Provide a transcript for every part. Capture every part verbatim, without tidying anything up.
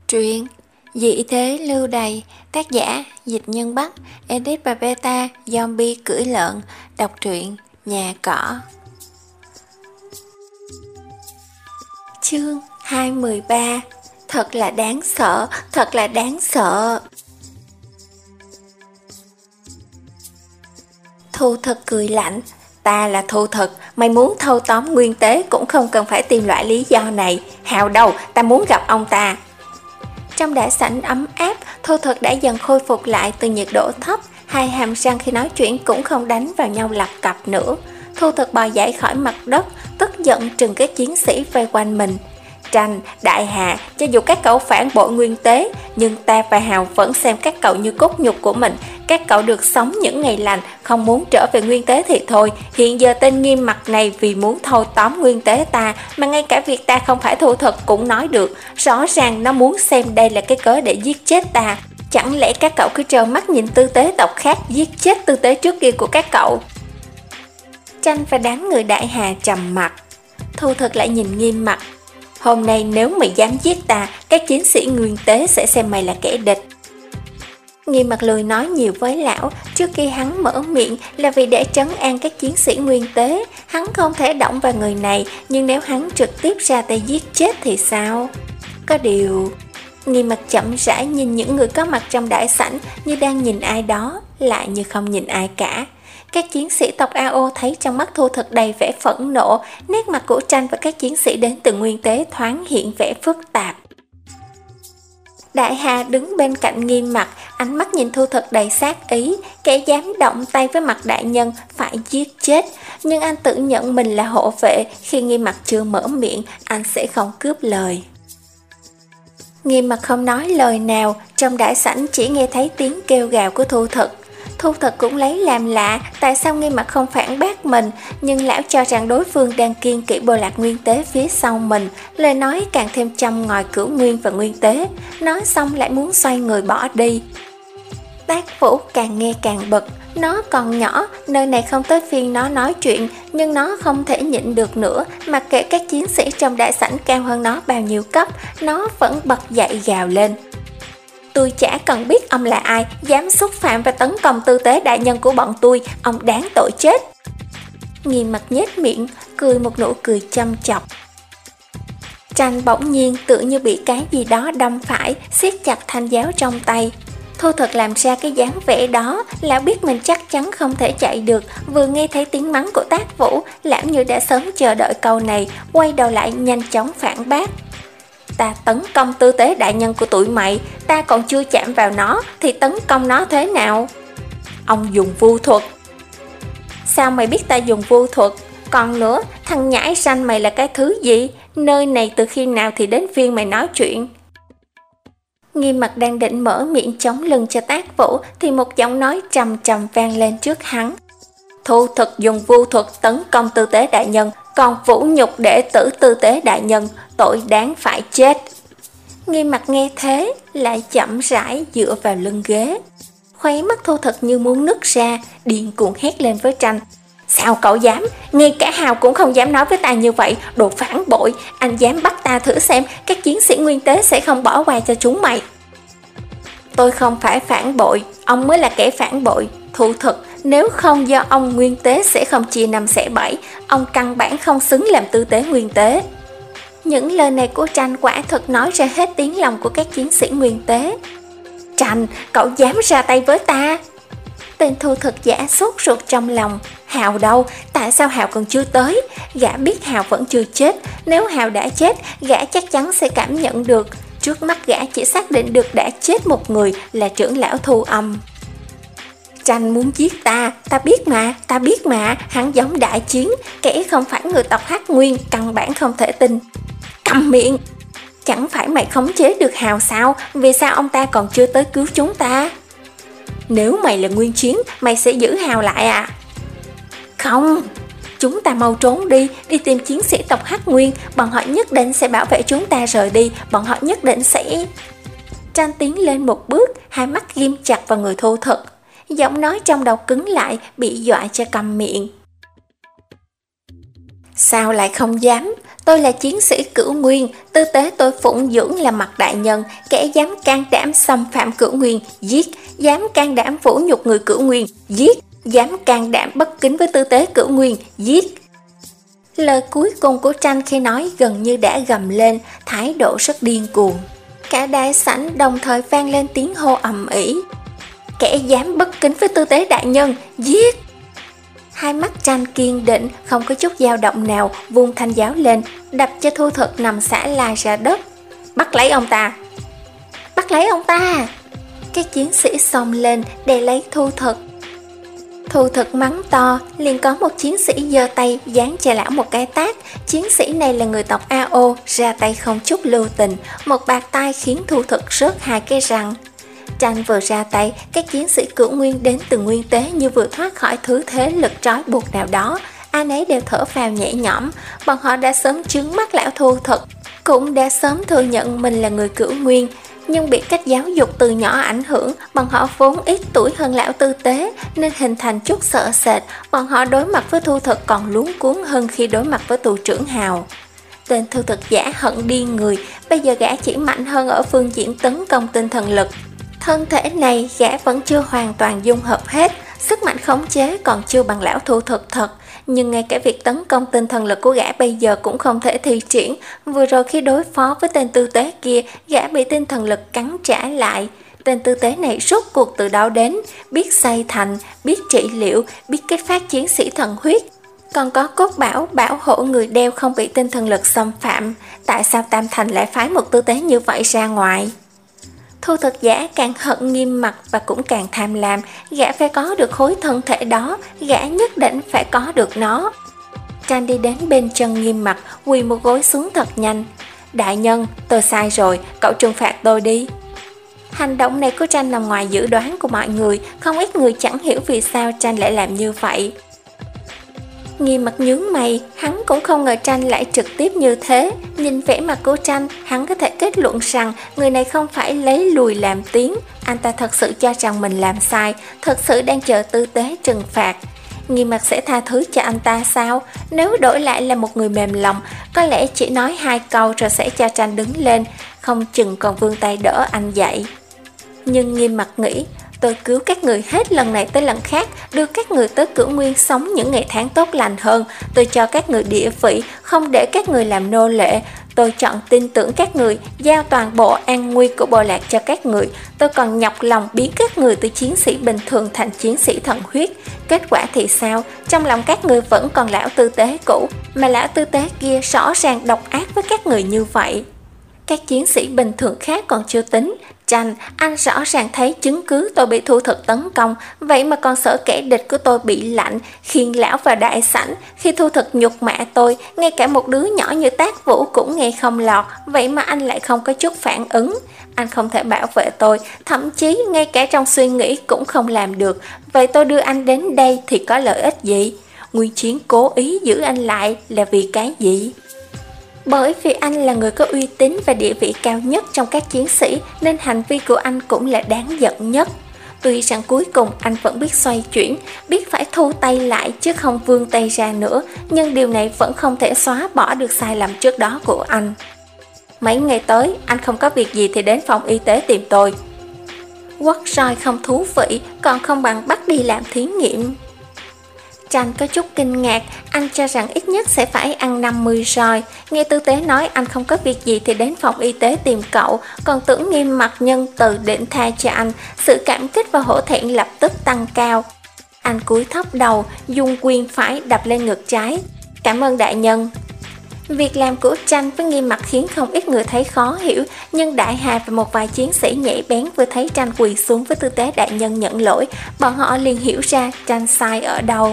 Truyện Dị thế lưu đày, tác giả Dịch Nhân Bắc, edit và beta Zombie cưỡi lợn, đọc truyện Nhà Cỏ. Chương hai mươi ba. Thật là đáng sợ, thật là đáng sợ. Thu Thực cười lạnh. Ta là Thu Thực, mày muốn thâu tóm Nguyên Tế cũng không cần phải tìm loại lý do này. Hào đâu, ta muốn gặp ông ta. Trong đại sảnh ấm áp, Thu Thực đã dần khôi phục lại từ nhiệt độ thấp, hai hàm răng khi nói chuyện cũng không đánh vào nhau lập cập nữa. Thu Thực bò dậy khỏi mặt đất, tức giận trừng các chiến sĩ vây quanh mình. Tranh, Đại Hà, cho dù các cậu phản bội Nguyên Tế, nhưng ta và Hào vẫn xem các cậu như cốt nhục của mình. Các cậu được sống những ngày lành, không muốn trở về Nguyên Tế thì thôi. Hiện giờ tên nghiêm mặt này vì muốn thâu tóm Nguyên Tế ta, mà ngay cả việc ta không phải Thu Thực cũng nói được. Rõ ràng nó muốn xem đây là cái cớ để giết chết ta. Chẳng lẽ các cậu cứ trơ mắt nhìn tư tế tộc khác giết chết tư tế trước kia của các cậu? Tranh và đám người Đại Hà trầm mặt. Thu Thực lại nhìn nghiêm mặt. Hôm nay nếu mày dám giết ta, các chiến sĩ Nguyên Tế sẽ xem mày là kẻ địch. Nghiêm mặt lười nói nhiều với lão. Trước khi hắn mở miệng là vì để trấn an các chiến sĩ Nguyên Tế. Hắn không thể động vào người này, nhưng nếu hắn trực tiếp ra tay giết chết thì sao? Có điều... Nghiêm mặt chậm rãi nhìn những người có mặt trong đại sảnh, như đang nhìn ai đó, lại như không nhìn ai cả. Các chiến sĩ tộc a o thấy trong mắt Thu Thực đầy vẻ phẫn nộ, nét mặt của Tranh và các chiến sĩ đến từ Nguyên Tế thoáng hiện vẻ phức tạp. Đại Hà đứng bên cạnh Nghiêm mặt, ánh mắt nhìn Thu Thực đầy sát ý, kẻ dám động tay với mặt đại nhân phải giết chết. Nhưng anh tự nhận mình là hộ vệ, khi Nghiêm mặt chưa mở miệng, anh sẽ không cướp lời. Nghiêm mặt không nói lời nào, trong đại sảnh chỉ nghe thấy tiếng kêu gào của Thu Thực. Thu Thực cũng lấy làm lạ, tại sao Nghiêm mặt không phản bác mình, nhưng lão cho rằng đối phương đang kiêng kỵ bộ lạc Nguyên Tế phía sau mình, lời nói càng thêm châm ngòi Cửu Nguyên và Nguyên Tế, nói xong lại muốn xoay người bỏ đi. Tác Vũ càng nghe càng bực, nó còn nhỏ, nơi này không tới phiên nó nói chuyện, nhưng nó không thể nhịn được nữa, mặc kệ các chiến sĩ trong đại sảnh cao hơn nó bao nhiêu cấp, nó vẫn bật dậy gào lên. Tôi chả cần biết ông là ai, dám xúc phạm và tấn công tư tế đại nhân của bọn tôi, ông đáng tội chết. Nghiêm mặt nhếch miệng, cười một nụ cười châm chọc. Tranh bỗng nhiên tự như bị cái gì đó đâm phải, siết chặt thanh giáo trong tay. Thu Thực làm ra cái dáng vẻ đó, lão biết mình chắc chắn không thể chạy được, vừa nghe thấy tiếng mắng của Tác Vũ, lão như đã sớm chờ đợi câu này, quay đầu lại nhanh chóng phản bác. Ta tấn công tư tế đại nhân của tụi mày, ta còn chưa chạm vào nó thì tấn công nó thế nào? Ông dùng vu thuật. Sao mày biết ta dùng vu thuật? Còn nữa, thằng nhãi xanh mày là cái thứ gì? Nơi này từ khi nào thì đến phiên mày nói chuyện? Nghiêm mặt đang định mở miệng chống lưng cho Tác Vũ thì một giọng nói trầm trầm vang lên trước hắn. Thu Thực dùng vu thuật tấn công tư tế đại nhân, còn vũ nhục đệ tử tư tế đại nhân, tội đáng phải chết. Nghiêm mặt nghe thế, lại chậm rãi dựa vào lưng ghế. Khóe mắt Thu Thực như muốn nứt ra, điên cuồng hét lên với Tranh. Sao cậu dám? Ngay cả Hào cũng không dám nói với ta như vậy, đồ phản bội. Anh dám bắt ta thử xem, các chiến sĩ Nguyên Tế sẽ không bỏ qua cho chúng mày. Tôi không phải phản bội, ông mới là kẻ phản bội. Thu Thực, nếu không do ông Nguyên Tế sẽ không chia năm xẻ bảy, ông căn bản không xứng làm tư tế Nguyên Tế. Những lời này của Tranh quả thực nói ra hết tiếng lòng của các chiến sĩ Nguyên Tế. Tranh, cậu dám ra tay với ta? Tên Thu Thực giả sốt ruột trong lòng. Hào đâu? Tại sao Hào còn chưa tới? Gã biết Hào vẫn chưa chết. Nếu Hào đã chết, gã chắc chắn sẽ cảm nhận được. Trước mắt gã chỉ xác định được đã chết một người là trưởng lão Thu Âm. Tranh muốn giết ta, ta biết mà, ta biết mà, hắn giống đại chiến, kẻ không phải người tộc Hắc Nguyên, căn bản không thể tin. Câm miệng! Chẳng phải mày khống chế được Hào sao? Vì sao ông ta còn chưa tới cứu chúng ta? Nếu mày là Nguyên Chiến, mày sẽ giữ Hào lại à? Không! Chúng ta mau trốn đi, đi tìm chiến sĩ tộc Hắc Nguyên, bọn họ nhất định sẽ bảo vệ chúng ta rời đi, bọn họ nhất định sẽ... Tranh tiến lên một bước, hai mắt ghim chặt vào người Thu Thực. Giọng nói trong đầu cứng lại, bị dọa cho câm miệng. Sao lại không dám? Tôi là chiến sĩ Cửu Nguyên, tư tế tôi phụng dưỡng là Mặt đại nhân, kẻ dám can đảm xâm phạm Cửu Nguyên, giết, dám can đảm vũ nhục người Cửu Nguyên, giết, dám can đảm bất kính với tư tế Cửu Nguyên, giết. Lời cuối cùng của Tranh khi nói gần như đã gầm lên, thái độ rất điên cuồng. Cả đại sảnh đồng thời vang lên tiếng hô ầm ĩ. Kẻ dám bất kính với tư tế đại nhân, giết! Hai mắt Tranh kiên định, không có chút dao động nào, vung thanh giáo lên, đập cho Thu Thực nằm xả la ra đất. Bắt lấy ông ta! Bắt lấy ông ta! Các chiến sĩ xông lên để lấy Thu Thực. Thu Thực mắng to, liền có một chiến sĩ giơ tay giáng cho lão một cái tát. Chiến sĩ này là người tộc a ô, ra tay không chút lưu tình, một bạt tai khiến Thu Thực rớt hai cái răng. Tranh vừa ra tay, các chiến sĩ Cửu Nguyên đến từ Nguyên Tế như vừa thoát khỏi thứ thế lực trói buộc nào đó. Ai nấy đều thở phào nhẹ nhõm, bọn họ đã sớm trướng mắt lão Thu Thực, cũng đã sớm thừa nhận mình là người Cửu Nguyên. Nhưng bị cách giáo dục từ nhỏ ảnh hưởng, bọn họ vốn ít tuổi hơn lão tư tế, nên hình thành chút sợ sệt. Bọn họ đối mặt với Thu Thực còn luống cuống hơn khi đối mặt với tù trưởng Hào. Tên Thu Thực giả hận điên người, bây giờ gã chỉ mạnh hơn ở phương diện tấn công tinh thần lực. Thân thể này gã vẫn chưa hoàn toàn dung hợp hết, sức mạnh khống chế còn chưa bằng lão Thu Thực thật. Nhưng ngay cả việc tấn công tinh thần lực của gã bây giờ cũng không thể thi triển. Vừa rồi khi đối phó với tên tư tế kia, gã bị tinh thần lực cắn trả lại. Tên tư tế này rốt cuộc từ đâu đến, biết xây thành, biết trị liệu, biết kích phát chiến sĩ thần huyết, còn có cốt bảo bảo hộ người đeo không bị tinh thần lực xâm phạm. Tại sao Tam Thành lại phái một tư tế như vậy ra ngoài? Thu Thực giả càng hận Nghiêm Mặc và cũng càng tham lam, gã phải có được khối thân thể đó, gã nhất định phải có được nó. Tranh đi đến bên chân Nghiêm Mặc, quỳ một gối xuống thật nhanh. Đại nhân, tôi sai rồi, cậu trừng phạt tôi đi. Hành động này của Tranh nằm ngoài dự đoán của mọi người, không ít người chẳng hiểu vì sao Tranh lại làm như vậy. Nghiêm Mặc nhướng mày, hắn cũng không ngờ Tranh lại trực tiếp như thế. Nhìn vẻ mặt của Tranh, hắn có thể kết luận rằng người này không phải lấy lùi làm tiến. Anh ta thật sự cho rằng mình làm sai, thật sự đang chờ tư tế trừng phạt. Nghiêm Mặc sẽ tha thứ cho anh ta sao? Nếu đổi lại là một người mềm lòng, có lẽ chỉ nói hai câu rồi sẽ cho Tranh đứng lên, không chừng còn vươn tay đỡ anh dậy. Nhưng Nghiêm Mặc nghĩ, tôi cứu các người hết lần này tới lần khác, đưa các người tới Cửu Nguyên sống những ngày tháng tốt lành hơn. Tôi cho các người địa vị, không để các người làm nô lệ. Tôi chọn tin tưởng các người, giao toàn bộ an nguy của bộ lạc cho các người. Tôi còn nhọc lòng biến các người từ chiến sĩ bình thường thành chiến sĩ thần huyết. Kết quả thì sao? Trong lòng các người vẫn còn lão tư tế cũ, mà lão tư tế kia rõ ràng độc ác với các người như vậy. Các chiến sĩ bình thường khác còn chưa tính. Tranh, anh rõ ràng thấy chứng cứ tôi bị Thu Thực tấn công, vậy mà còn sợ kẻ địch của tôi bị lạnh, khiên lão vào đại sảnh. Khi Thu Thực nhục mạ tôi, ngay cả một đứa nhỏ như Tác Vũ cũng nghe không lọt, vậy mà anh lại không có chút phản ứng. Anh không thể bảo vệ tôi, thậm chí ngay cả trong suy nghĩ cũng không làm được. Vậy tôi đưa anh đến đây thì có lợi ích gì? Nguyên Chiến cố ý giữ anh lại là vì cái gì? Bởi vì anh là người có uy tín và địa vị cao nhất trong các chiến sĩ, nên hành vi của anh cũng là đáng giận nhất. Tuy rằng cuối cùng anh vẫn biết xoay chuyển, biết phải thu tay lại chứ không vươn tay ra nữa, nhưng điều này vẫn không thể xóa bỏ được sai lầm trước đó của anh. Mấy ngày tới, anh không có việc gì thì đến phòng y tế tìm tôi. Quất roi không thú vị, còn không bằng bắt đi làm thí nghiệm. Tranh có chút kinh ngạc, anh cho rằng ít nhất sẽ phải ăn năm mươi roi. Nghe tư tế nói anh không có việc gì thì đến phòng y tế tìm cậu, còn tưởng Nghiêm Mặc nhân từ định tha cho anh. Sự cảm kích và hổ thẹn lập tức tăng cao. Anh cúi thấp đầu, dùng quyền phải đập lên ngực trái. Cảm ơn đại nhân. Việc làm của Tranh với Nghiêm Mặc khiến không ít người thấy khó hiểu, nhưng Đại Hà và một vài chiến sĩ nhạy bén vừa thấy Tranh quỳ xuống với tư tế đại nhân nhận lỗi, bọn họ liền hiểu ra Tranh sai ở đâu.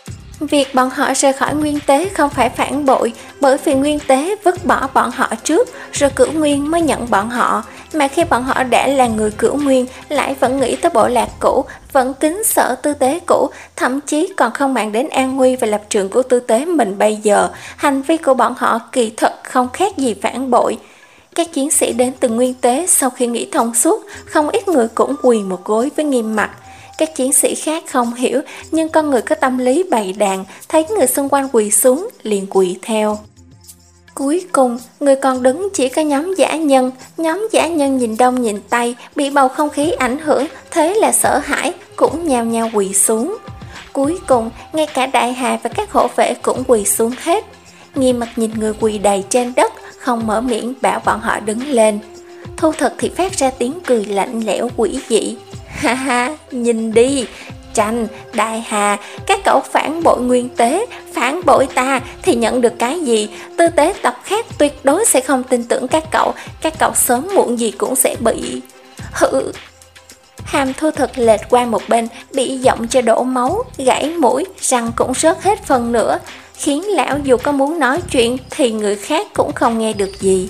Việc bọn họ rời khỏi Nguyên Tế không phải phản bội, bởi vì Nguyên Tế vứt bỏ bọn họ trước, rồi Cửu Nguyên mới nhận bọn họ. Mà khi bọn họ đã là người Cửu Nguyên, lại vẫn nghĩ tới bộ lạc cũ, vẫn kính sợ tư tế cũ, thậm chí còn không mang đến an nguy và lập trường của tư tế mình bây giờ. Hành vi của bọn họ kỳ thật không khác gì phản bội. Các chiến sĩ đến từ Nguyên Tế sau khi nghĩ thông suốt, không ít người cũng quỳ một gối với Nghiêm Mặc. Các chiến sĩ khác không hiểu, nhưng con người có tâm lý bầy đàn, thấy người xung quanh quỳ xuống, liền quỳ theo. Cuối cùng, người còn đứng chỉ có nhóm dã nhân. Nhóm dã nhân nhìn đông nhìn tây, bị bầu không khí ảnh hưởng, thế là sợ hãi, cũng nhao nhao quỳ xuống. Cuối cùng, ngay cả đại hà và các hộ vệ cũng quỳ xuống hết. Nghiêm Mặt nhìn người quỳ đầy trên đất, không mở miệng bảo bọn họ đứng lên. Thu Thực thì phát ra tiếng cười lạnh lẽo quỷ dị. Ha ha, nhìn đi, Tranh, Đại Hà, các cậu phản bội nguyên tế, phản bội ta thì nhận được cái gì? Tư tế tộc khác tuyệt đối sẽ không tin tưởng các cậu, các cậu sớm muộn gì cũng sẽ bị... Hự... Hàm Thu Thực lệch qua một bên, bị giọng cho đổ máu, gãy mũi, răng cũng rớt hết phần nữa, khiến lão dù có muốn nói chuyện thì người khác cũng không nghe được gì.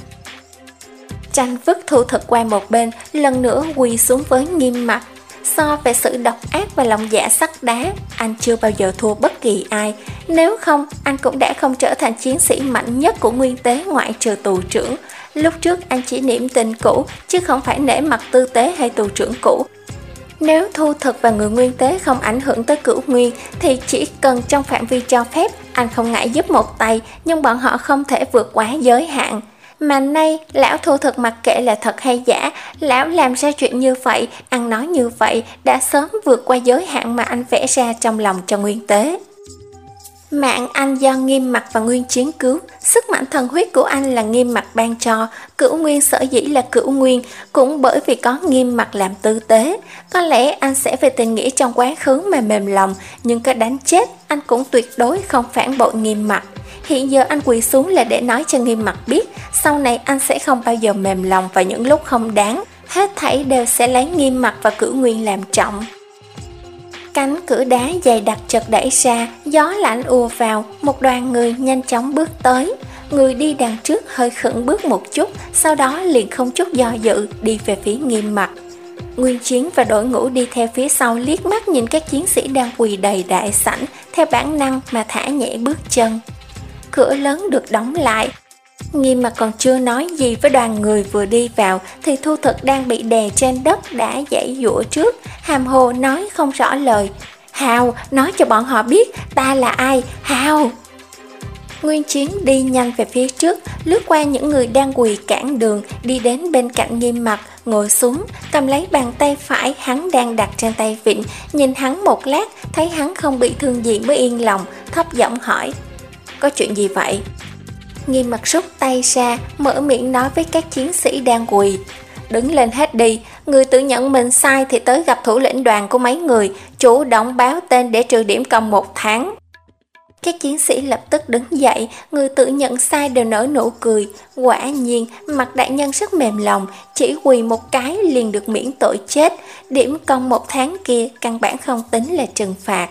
Tranh vứt Thu Thực qua một bên, lần nữa quỳ xuống với Nghiêm Mặt. So về sự độc ác và lòng dạ sắt đá, anh chưa bao giờ thua bất kỳ ai. Nếu không, anh cũng đã không trở thành chiến sĩ mạnh nhất của nguyên tế ngoại trừ tù trưởng. Lúc trước anh chỉ niệm tình cũ, chứ không phải nể mặt tư tế hay tù trưởng cũ. Nếu Thu Thực và người nguyên tế không ảnh hưởng tới Cửu Nguyên, thì chỉ cần trong phạm vi cho phép, anh không ngại giúp một tay, nhưng bọn họ không thể vượt quá giới hạn. Mà nay, lão Thu Thực mặc kệ là thật hay giả, lão làm ra chuyện như vậy, ăn nói như vậy, đã sớm vượt qua giới hạn mà anh vẽ ra trong lòng cho nguyên tế. Mạng anh do Nghiêm Mặt và Nguyên Chiến cứu, sức mạnh thần huyết của anh là Nghiêm Mặt ban cho, Cửu Nguyên sở dĩ là Cửu Nguyên, cũng bởi vì có Nghiêm Mặt làm tư tế. Có lẽ anh sẽ về tình nghĩa trong quá khứ mà mềm lòng, nhưng có đánh chết, anh cũng tuyệt đối không phản bội Nghiêm Mặt. Hiện giờ anh quỳ xuống là để nói cho Nghiêm Mặt biết, sau này anh sẽ không bao giờ mềm lòng vào những lúc không đáng, hết thảy đều sẽ lấy Nghiêm Mặt và Cửu Nguyên làm trọng. Cánh cửa đá dày đặc chợt đẩy ra, gió lạnh ùa vào, một đoàn người nhanh chóng bước tới. Người đi đằng trước hơi khựng bước một chút, sau đó liền không chút do dự đi về phía Nghiêm Mặt. Nguyên Chiến và đội ngũ đi theo phía sau liếc mắt nhìn các chiến sĩ đang quỳ đầy đại sảnh, theo bản năng mà thả nhẹ bước chân. Cửa lớn được đóng lại. Nghiêm Mặt còn chưa nói gì với đoàn người vừa đi vào thì Thu Thực đang bị đè trên đất đã giãy giụa trước, hàm hồ nói không rõ lời. Hào, nói cho bọn họ biết ta là ai, Hào. Nguyên Chiến đi nhanh về phía trước, lướt qua những người đang quỳ cản đường, đi đến bên cạnh Nghiêm Mặt, ngồi xuống, cầm lấy bàn tay phải hắn đang đặt trên tay vịn, nhìn hắn một lát, thấy hắn không bị thương gì mới yên lòng, thấp giọng hỏi. Có chuyện gì vậy? Nghiêm Mặt rút tay ra, mở miệng nói với các chiến sĩ đang quỳ. Đứng lên hết đi, người tự nhận mình sai thì tới gặp thủ lĩnh đoàn của mấy người, chủ động báo tên để trừ điểm công một tháng. Các chiến sĩ lập tức đứng dậy, người tự nhận sai đều nở nụ cười. Quả nhiên, Mặt đại nhân rất mềm lòng, chỉ quỳ một cái liền được miễn tội chết. Điểm công một tháng kia căn bản không tính là trừng phạt.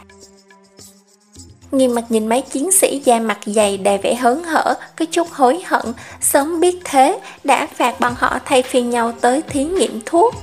Nghiêm Mặt nhìn mấy chiến sĩ da mặt dày đầy vẻ hớn hở, có chút hối hận, sớm biết thế, đã phạt bọn họ thay phiên nhau tới thí nghiệm thuốc.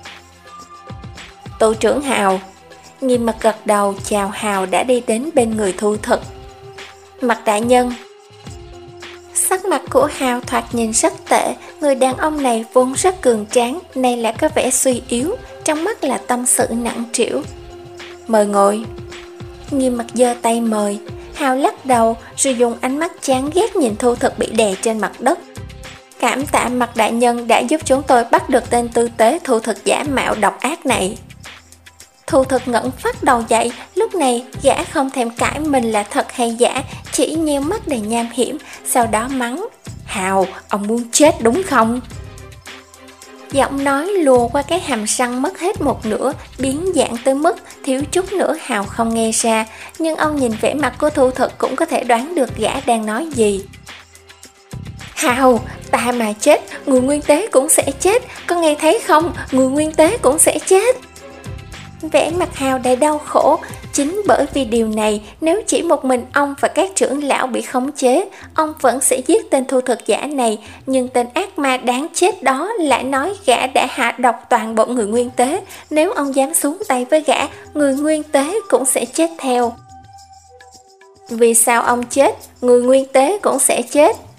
Tù trưởng Hào. Nghiêm Mặt gật đầu chào Hào đã đi đến bên người Thu Thực. Mặt đại nhân. Sắc mặt của Hào thoạt nhìn rất tệ, người đàn ông này vốn rất cường tráng, nay lại có vẻ suy yếu, trong mắt là tâm sự nặng trĩu. Mời ngồi. Nghiêm Mặt giơ tay mời. Hào lắc đầu rồi dùng ánh mắt chán ghét nhìn Thu Thực bị đè trên mặt đất. Cảm tạ Mặt đại nhân đã giúp chúng tôi bắt được tên tư tế Thu Thực giả mạo độc ác này. Thu Thực ngẩng phát đầu dậy, lúc này gã không thèm cãi mình là thật hay giả, chỉ nheo mắt đầy nham hiểm, sau đó mắng. Hào, ông muốn chết đúng không? Giọng nói lùa qua cái hàm răng mất hết một nửa, biến dạng tới mức thiếu chút nữa Hào không nghe ra, nhưng ông nhìn vẻ mặt của Thu Thực cũng có thể đoán được gã đang nói gì. Hào, ta mà chết, người nguyên tế cũng sẽ chết, có nghe thấy không, người nguyên tế cũng sẽ chết. Vẻ mặt Hào đầy đau khổ, chính bởi vì điều này, nếu chỉ một mình ông và các trưởng lão bị khống chế, ông vẫn sẽ giết tên Thu Thực giả này, nhưng tên ác ma đáng chết đó lại nói gã đã hạ độc toàn bộ người nguyên tế, nếu ông dám xuống tay với gã, người nguyên tế cũng sẽ chết theo. Vì sao ông chết, người nguyên tế cũng sẽ chết?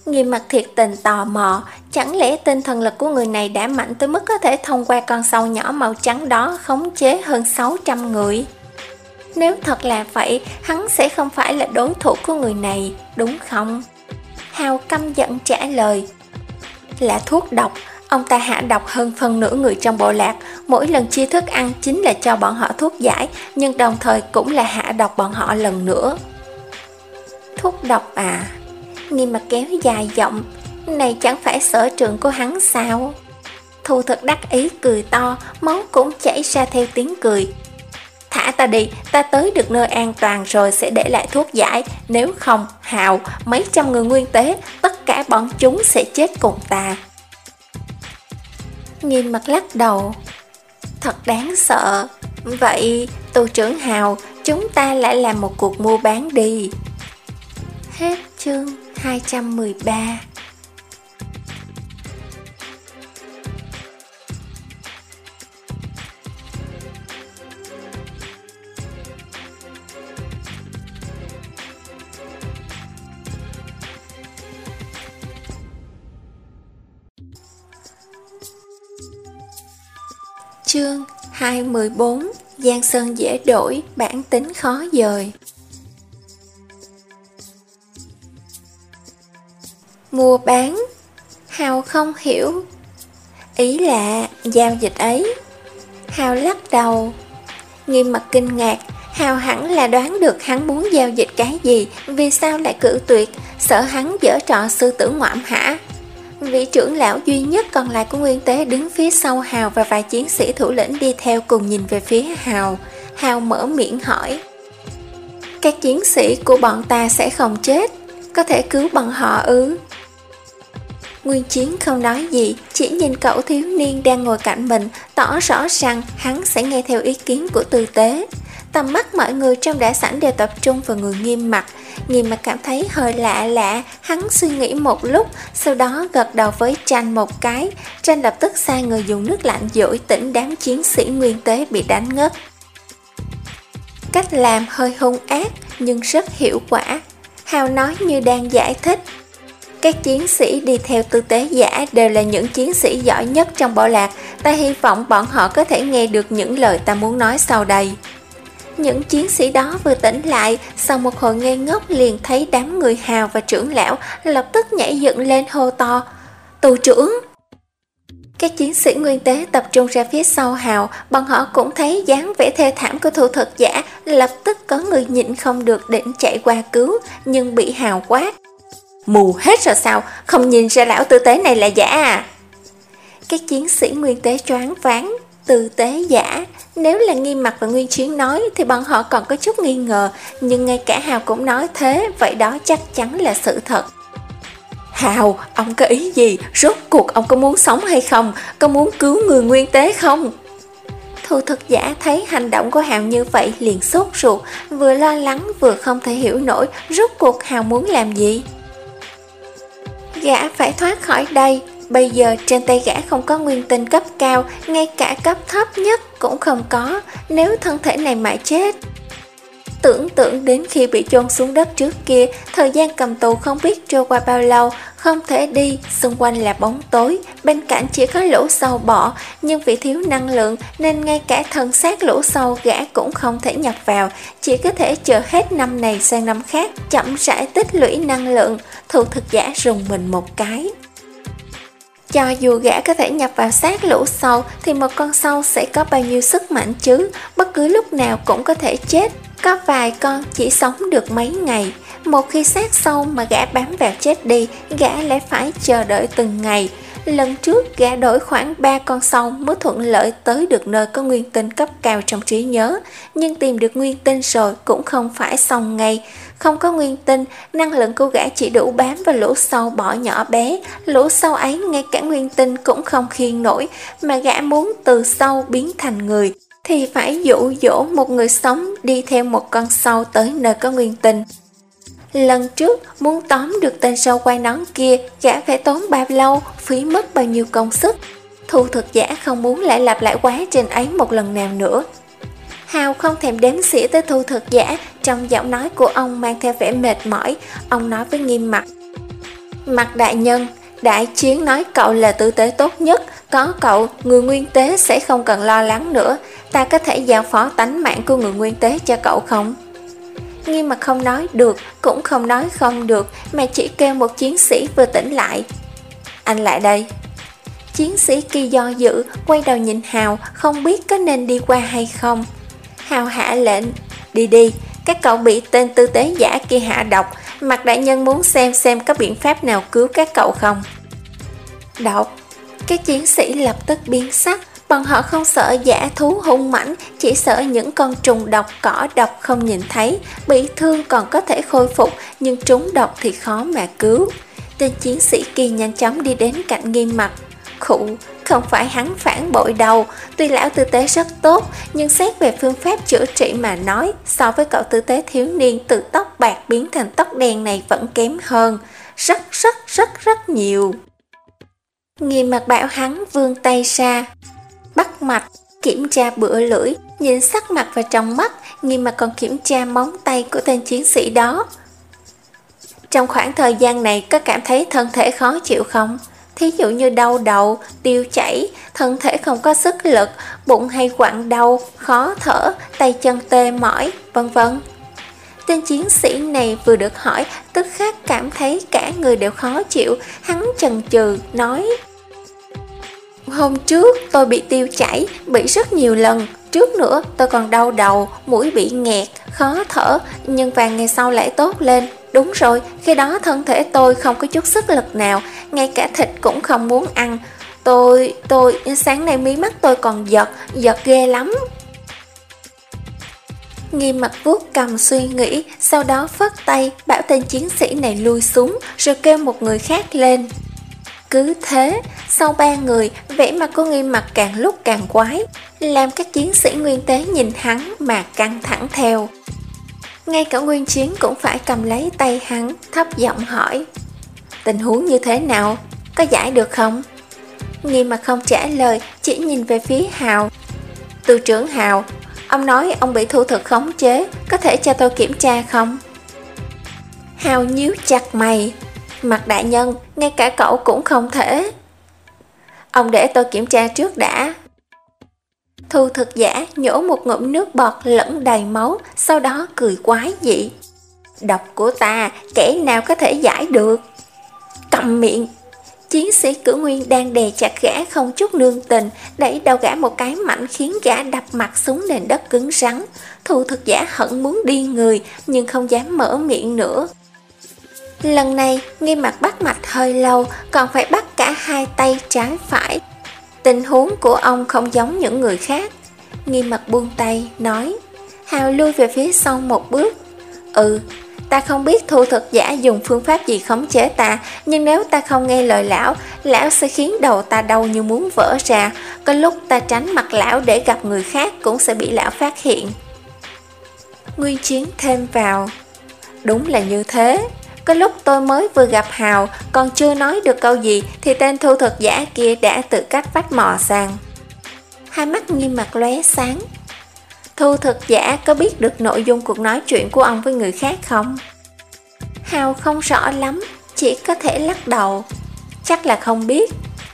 Nghiêm mặt thiệt tình tò mò, chẳng lẽ tinh thần lực của người này đã mạnh tới mức có thể thông qua con sâu nhỏ màu trắng đó khống chế hơn sáu trăm người? Nếu thật là vậy, hắn sẽ không phải là đối thủ của người này, đúng không? Hào căm giận trả lời. Là thuốc độc, ông ta hạ độc hơn phân nửa người trong bộ lạc, mỗi lần chia thức ăn chính là cho bọn họ thuốc giải, nhưng đồng thời cũng là hạ độc bọn họ lần nữa. Thuốc độc à? Nghiêm mặt kéo dài giọng, này chẳng phải sở trường của hắn sao? Thu Thực đắc ý cười to, máu cũng chảy ra theo tiếng cười. Thả ta đi, ta tới được nơi an toàn rồi sẽ để lại thuốc giải, nếu không, Hào, mấy trăm người nguyên tế, tất cả bọn chúng sẽ chết cùng ta. Nghiêm mặt lắc đầu. Thật đáng sợ. Vậy, tù trưởng Hào, chúng ta lại làm một cuộc mua bán đi. Hết chương hai trăm mười ba. Chương hai trăm mười bốn. Giang sơn dễ đổi, bản tính khó dời. Mua bán? Hào không hiểu. Ý là giao dịch ấy. Hào lắc đầu. Nghiêm mặt kinh ngạc. Hào hẳn là đoán được hắn muốn giao dịch cái gì, vì sao lại cự tuyệt, sợ hắn giở trò sư tử ngoạm hả? Vị trưởng lão duy nhất còn lại của Nguyên Tế đứng phía sau Hào và vài chiến sĩ thủ lĩnh đi theo cùng nhìn về phía Hào. Hào mở miệng hỏi. Các chiến sĩ của bọn ta sẽ không chết, có thể cứu bọn họ ư? Nguyên Chiến không nói gì, chỉ nhìn cậu thiếu niên đang ngồi cạnh mình, tỏ rõ rằng hắn sẽ nghe theo ý kiến của Tư Tế. Tầm mắt mọi người trong đại sảnh đều tập trung vào người Nghiêm Mặt. Nghiêm Mặt cảm thấy hơi lạ lạ, hắn suy nghĩ một lúc, sau đó gật đầu với Tranh một cái. Tranh lập tức sai người dùng nước lạnh dội tỉnh đám chiến sĩ Nguyên Tế bị đánh ngất. Cách làm hơi hung ác nhưng rất hiệu quả. Hào nói như đang giải thích. Các chiến sĩ đi theo Tư Tế giả đều là những chiến sĩ giỏi nhất trong bộ lạc. Ta hy vọng bọn họ có thể nghe được những lời ta muốn nói sau đây. Những chiến sĩ đó vừa tỉnh lại, sau một hồi ngây ngốc liền thấy đám người Hào và trưởng lão, lập tức nhảy dựng lên hô to. Tù trưởng! Các chiến sĩ Nguyên Tế tập trung ra phía sau Hào, bọn họ cũng thấy dáng vẻ thê thảm của Thu Thực giả, lập tức có người nhịn không được định chạy qua cứu, nhưng bị Hào quát. Mù hết rồi sao, không nhìn ra lão Tư Tế này là giả à? Các chiến sĩ Nguyên Tế choáng váng. Tư Tế giả? Nếu là Nghiêm Mặt và Nguyên Chiến nói thì bọn họ còn có chút nghi ngờ, nhưng ngay cả Hào cũng nói thế, vậy đó chắc chắn là sự thật. Hào, ông có ý gì? Rốt cuộc ông có muốn sống hay không? Có muốn cứu người Nguyên Tế không? Thu Thực giả thấy hành động của Hào như vậy liền sốt ruột, vừa lo lắng vừa không thể hiểu nổi rốt cuộc Hào muốn làm gì. Gã phải thoát khỏi đây. Bây giờ trên tay gã không có nguyên tinh cấp cao, ngay cả cấp thấp nhất cũng không có, nếu thân thể này mà chết. Tưởng tượng đến khi bị chôn xuống đất trước kia, thời gian cầm tù không biết trôi qua bao lâu, không thể đi, xung quanh là bóng tối, bên cạnh chỉ có lỗ sâu bọ, nhưng vì thiếu năng lượng nên ngay cả thân xác lỗ sâu gã cũng không thể nhập vào, chỉ có thể chờ hết năm này sang năm khác, chậm rãi tích lũy năng lượng. Thu Thực giả rùng mình một cái. Cho dù gã có thể nhập vào xác lũ sâu thì một con sâu sẽ có bao nhiêu sức mạnh chứ, bất cứ lúc nào cũng có thể chết, có vài con chỉ sống được mấy ngày. Một khi xác sâu mà gã bám vào chết đi, gã lại phải chờ đợi từng ngày. Lần trước gã đổi khoảng ba con sâu mới thuận lợi tới được nơi có nguyên tinh cấp cao trong trí nhớ, nhưng tìm được nguyên tinh rồi cũng không phải xong ngay. Không có nguyên tinh, năng lượng của gã chỉ đủ bám vào lỗ sâu bọ nhỏ bé, lỗ sâu ấy ngay cả nguyên tinh cũng không khiêng nổi, mà gã muốn từ sâu biến thành người thì phải dụ dỗ một người sống đi theo một con sâu tới nơi có nguyên tinh. Lần trước muốn tóm được tên sâu quai nón kia, gã phải tốn bao lâu, phí mất bao nhiêu công sức. Thu Thực giả không muốn lại lặp lại quá trình ấy một lần nào nữa. Hào không thèm đếm xỉa tới Thu Thực giả, trong giọng nói của ông mang theo vẻ mệt mỏi. Ông nói với Nghiêm Mặt. Mặt đại nhân, đại chiến nói cậu là tử tế tốt nhất, có cậu, người nguyên tế sẽ không cần lo lắng nữa, ta có thể giao phó tánh mạng của người nguyên tế cho cậu không? Nghiêm Mặt không nói được, cũng không nói không được, mà chỉ kêu một chiến sĩ vừa tỉnh lại. Anh lại đây. Chiến sĩ kia do dự, quay đầu nhìn Hào, không biết có nên đi qua hay không. Hào hạ lệnh, đi đi, các cậu bị tên tư tế giả kia hạ độc, Mặt đại nhân muốn xem xem có biện pháp nào cứu các cậu không. Độc. Các chiến sĩ lập tức biến sắc, bọn họ không sợ dã thú hung mãnh, chỉ sợ những con trùng độc cỏ độc không nhìn thấy, bị thương còn có thể khôi phục, nhưng trúng độc thì khó mà cứu. Tên chiến sĩ kia nhanh chóng đi đến cạnh Nghiêm Mặt. Khụ, không phải hắn phản bội đâu, tuy lão tư tế rất tốt, nhưng xét về phương pháp chữa trị mà nói, so với cậu tư tế thiếu niên từ tóc bạc biến thành tóc đen này vẫn kém hơn, rất rất rất rất nhiều. Nghiêm Mặt bảo hắn vươn tay ra, bắt mạch, kiểm tra bựa lưỡi, nhìn sắc mặt và trong mắt, Nghiêm Mặt còn kiểm tra móng tay của tên chiến sĩ đó. Trong khoảng thời gian này có cảm thấy thân thể khó chịu không? Thí dụ như đau đầu, tiêu chảy, thân thể không có sức lực, bụng hay quặn đau, khó thở, tay chân tê mỏi, vân vân. Tên chiến sĩ này vừa được hỏi, tức khắc cảm thấy cả người đều khó chịu, hắn chần chừ, nói: Hôm trước tôi bị tiêu chảy, bị rất nhiều lần, trước nữa tôi còn đau đầu, mũi bị nghẹt, khó thở, nhưng vài ngày sau lại tốt lên. Đúng rồi, khi đó thân thể tôi không có chút sức lực nào, ngay cả thịt cũng không muốn ăn. Tôi, tôi, sáng nay mí mắt tôi còn giật, giật ghê lắm. Nghiêm Mặt vuốt cầm suy nghĩ, sau đó phất tay, bảo tên chiến sĩ này lui xuống, rồi kêu một người khác lên. Cứ thế, sau ba người, vẻ mặt của Nghiêm Mặt càng lúc càng quái, làm các chiến sĩ nguyên tế nhìn hắn mà căng thẳng theo. Ngay cả Nguyên Chiến cũng phải cầm lấy tay hắn, thấp giọng hỏi: Tình huống như thế nào? Có giải được không? Nghiêm Mặt không trả lời, chỉ nhìn về phía Hào. Từ trưởng Hào, ông nói ông bị thu thực khống chế, có thể cho tôi kiểm tra không? Hào nhíu chặt mày. Mặt đại nhân, ngay cả cậu cũng không thể. Ông để tôi kiểm tra trước đã. Thu thực giả nhổ một ngụm nước bọt lẫn đầy máu, sau đó cười quái dị. Độc của ta, kẻ nào có thể giải được? Câm miệng! Chiến sĩ Cửu Nguyên đang đè chặt gã không chút nương tình, đẩy đầu gã một cái mạnh khiến gã đập mặt xuống nền đất cứng rắn. Thu thực giả hận muốn điên người, nhưng không dám mở miệng nữa. Lần này, Nghiêm Mặt bắt mạch hơi lâu, còn phải bắt cả hai tay trái phải. Tình huống của ông không giống những người khác. Nghiêm Mặt buông tay, nói. Hào lui về phía sau một bước. Ừ, ta không biết thu thực giả dùng phương pháp gì khống chế ta, nhưng nếu ta không nghe lời lão, lão sẽ khiến đầu ta đau như muốn vỡ ra. Có lúc ta tránh mặt lão để gặp người khác cũng sẽ bị lão phát hiện. Nguyên Chiến thêm vào. Đúng là như thế. Có lúc tôi mới vừa gặp Hào, còn chưa nói được câu gì thì tên thu thực giả kia đã tự cách vách mò sang. Hai mắt Nghiêm Mặt lóe sáng. Thu thực giả có biết được nội dung cuộc nói chuyện của ông với người khác không? Hào không rõ lắm, chỉ có thể lắc đầu. Chắc là không biết.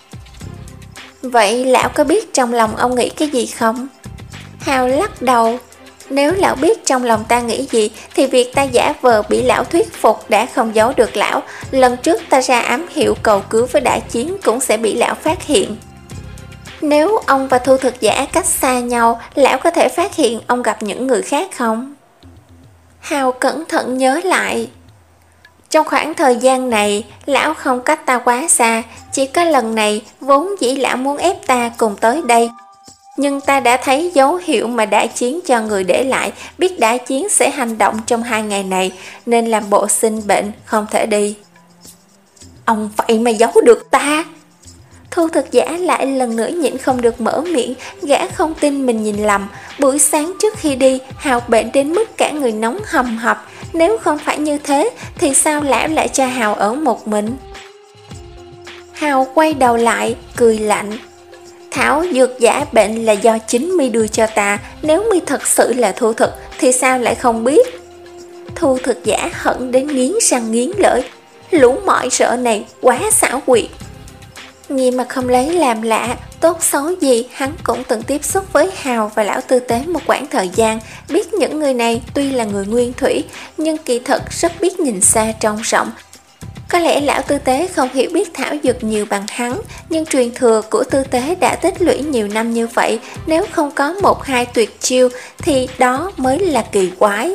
Vậy lão có biết trong lòng ông nghĩ cái gì không? Hào lắc đầu. Nếu lão biết trong lòng ta nghĩ gì thì việc ta giả vờ bị lão thuyết phục đã không giấu được lão. Lần trước ta ra ám hiệu cầu cứu với đại chiến cũng sẽ bị lão phát hiện. Nếu ông và thu thực giả cách xa nhau, lão có thể phát hiện ông gặp những người khác không? Hào cẩn thận nhớ lại. Trong khoảng thời gian này, lão không cách ta quá xa, chỉ có lần này vốn dĩ lão muốn ép ta cùng tới đây. Nhưng ta đã thấy dấu hiệu mà đại chiến cho người để lại, biết đại chiến sẽ hành động trong hai ngày này, nên làm bộ sinh bệnh, không thể đi. Ông vậy mà giấu được ta? Thu thực giả lại lần nữa nhịn không được mở miệng, gã không tin mình nhìn lầm. Buổi sáng trước khi đi, Hào bệnh đến mức cả người nóng hầm hập. Nếu không phải như thế, thì sao lão lại cho Hào ở một mình? Hào quay đầu lại, cười lạnh. Thảo dược giả bệnh là do chính mi đưa cho ta, nếu mi thật sự là thu thực thì sao lại không biết? Thu thực giả hận đến nghiến răng nghiến lợi. lũ mọi sợ này quá xảo quyệt. Nghiêm Mặt không lấy làm lạ, tốt xấu gì hắn cũng từng tiếp xúc với Hào và lão tư tế một quãng thời gian, biết những người này tuy là người nguyên thủy nhưng kỳ thật rất biết nhìn xa trông rộng. Có lẽ lão tư tế không hiểu biết thảo dược nhiều bằng hắn, nhưng truyền thừa của tư tế đã tích lũy nhiều năm như vậy, nếu không có một hai tuyệt chiêu thì đó mới là kỳ quái.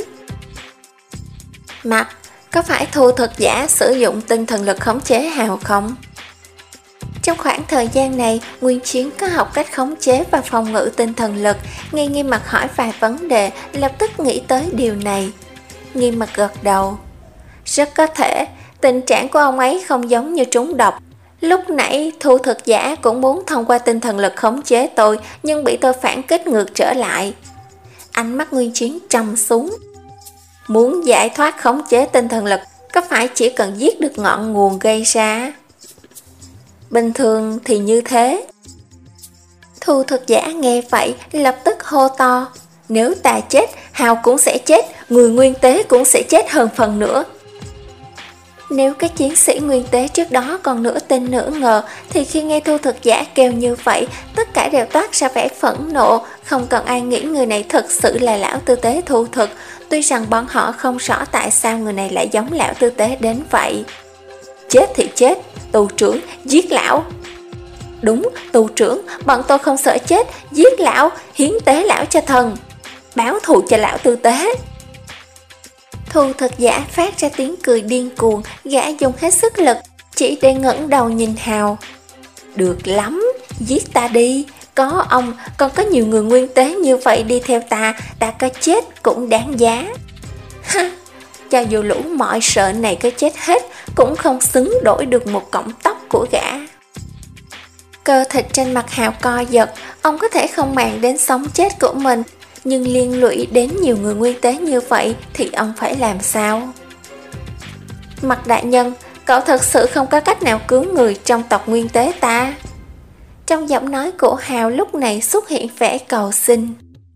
Mặt, có phải Thu Thực Giả sử dụng tinh thần lực khống chế Hào không? Trong khoảng thời gian này, Nguyên Chiến có học cách khống chế và phòng ngự tinh thần lực. Nghe Nghiêm Mặt hỏi vài vấn đề, lập tức nghĩ tới điều này. Nghiêm Mặt gật đầu. Rất có thể, tình trạng của ông ấy không giống như trúng độc. Lúc nãy Thu Thực Giả cũng muốn thông qua tinh thần lực khống chế tôi, nhưng bị tôi phản kích ngược trở lại. Ánh mắt Nguyên Chiến trầm xuống. Muốn giải thoát khống chế tinh thần lực, có phải chỉ cần giết được ngọn nguồn gây ra? Bình thường thì như thế. Thu Thực Giả nghe vậy lập tức hô to. Nếu ta chết, Hào cũng sẽ chết, người nguyên tế cũng sẽ chết hơn phần nữa. Nếu các chiến sĩ nguyên tế trước đó còn nửa tin nửa ngờ, thì khi nghe Thu Thực Giả kêu như vậy, tất cả đều toát ra vẻ phẫn nộ, không cần ai nghĩ người này thực sự là lão tư tế Thu Thực, tuy rằng bọn họ không rõ tại sao người này lại giống lão tư tế đến vậy. Chết thì chết, tù trưởng, giết lão. Đúng, tù trưởng, bọn tôi không sợ chết, giết lão, hiến tế lão cho thần, báo thù cho lão tư tế. Thu Thực Giả phát ra tiếng cười điên cuồng, gã dùng hết sức lực, chỉ để ngẩng đầu nhìn Hào. Được lắm, giết ta đi, có ông, còn có nhiều người nguyên tế như vậy đi theo ta, ta có chết cũng đáng giá. Ha, cho dù lũ mọi sợ này có chết hết, cũng không xứng đổi được một cọng tóc của gã. Cơ thịt trên mặt Hào co giật, ông có thể không màng đến sống chết của mình, nhưng liên lụy đến nhiều người nguyên tế như vậy thì ông phải làm sao? Mặt đại nhân, cậu thật sự không có cách nào cứu người trong tộc nguyên tế ta? Trong giọng nói của Hào lúc này xuất hiện vẻ cầu xin.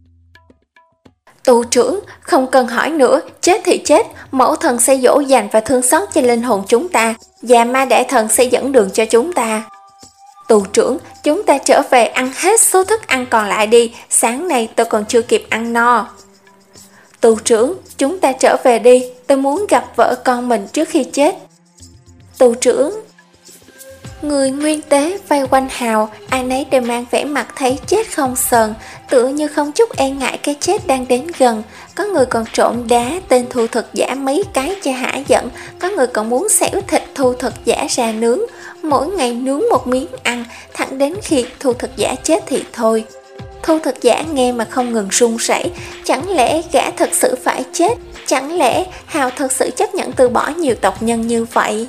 Tù trưởng, không cần hỏi nữa, chết thì chết, mẫu thần sẽ dỗ dành và thương xót cho linh hồn chúng ta, và ma đại thần sẽ dẫn đường cho chúng ta. Tù trưởng, chúng ta trở về ăn hết số thức ăn còn lại đi, sáng nay tôi còn chưa kịp ăn no. Tù trưởng, chúng ta trở về đi, tôi muốn gặp vợ con mình trước khi chết. Tù trưởng. Người nguyên tế vây quanh Hào, ai nấy đều mang vẻ mặt thấy chết không sờn, tựa như không chút e ngại cái chết đang đến gần. Có người còn trộn đá tên Thu Thực Giả mấy cái cho hả giận, có người còn muốn xẻo thịt Thu Thực Giả ra nướng, mỗi ngày nướng một miếng ăn, thẳng đến khi Thu Thực Giả chết thì thôi. Thu Thực Giả nghe mà không ngừng run rẩy, chẳng lẽ gã thật sự phải chết? Chẳng lẽ Hào thật sự chấp nhận từ bỏ nhiều tộc nhân như vậy?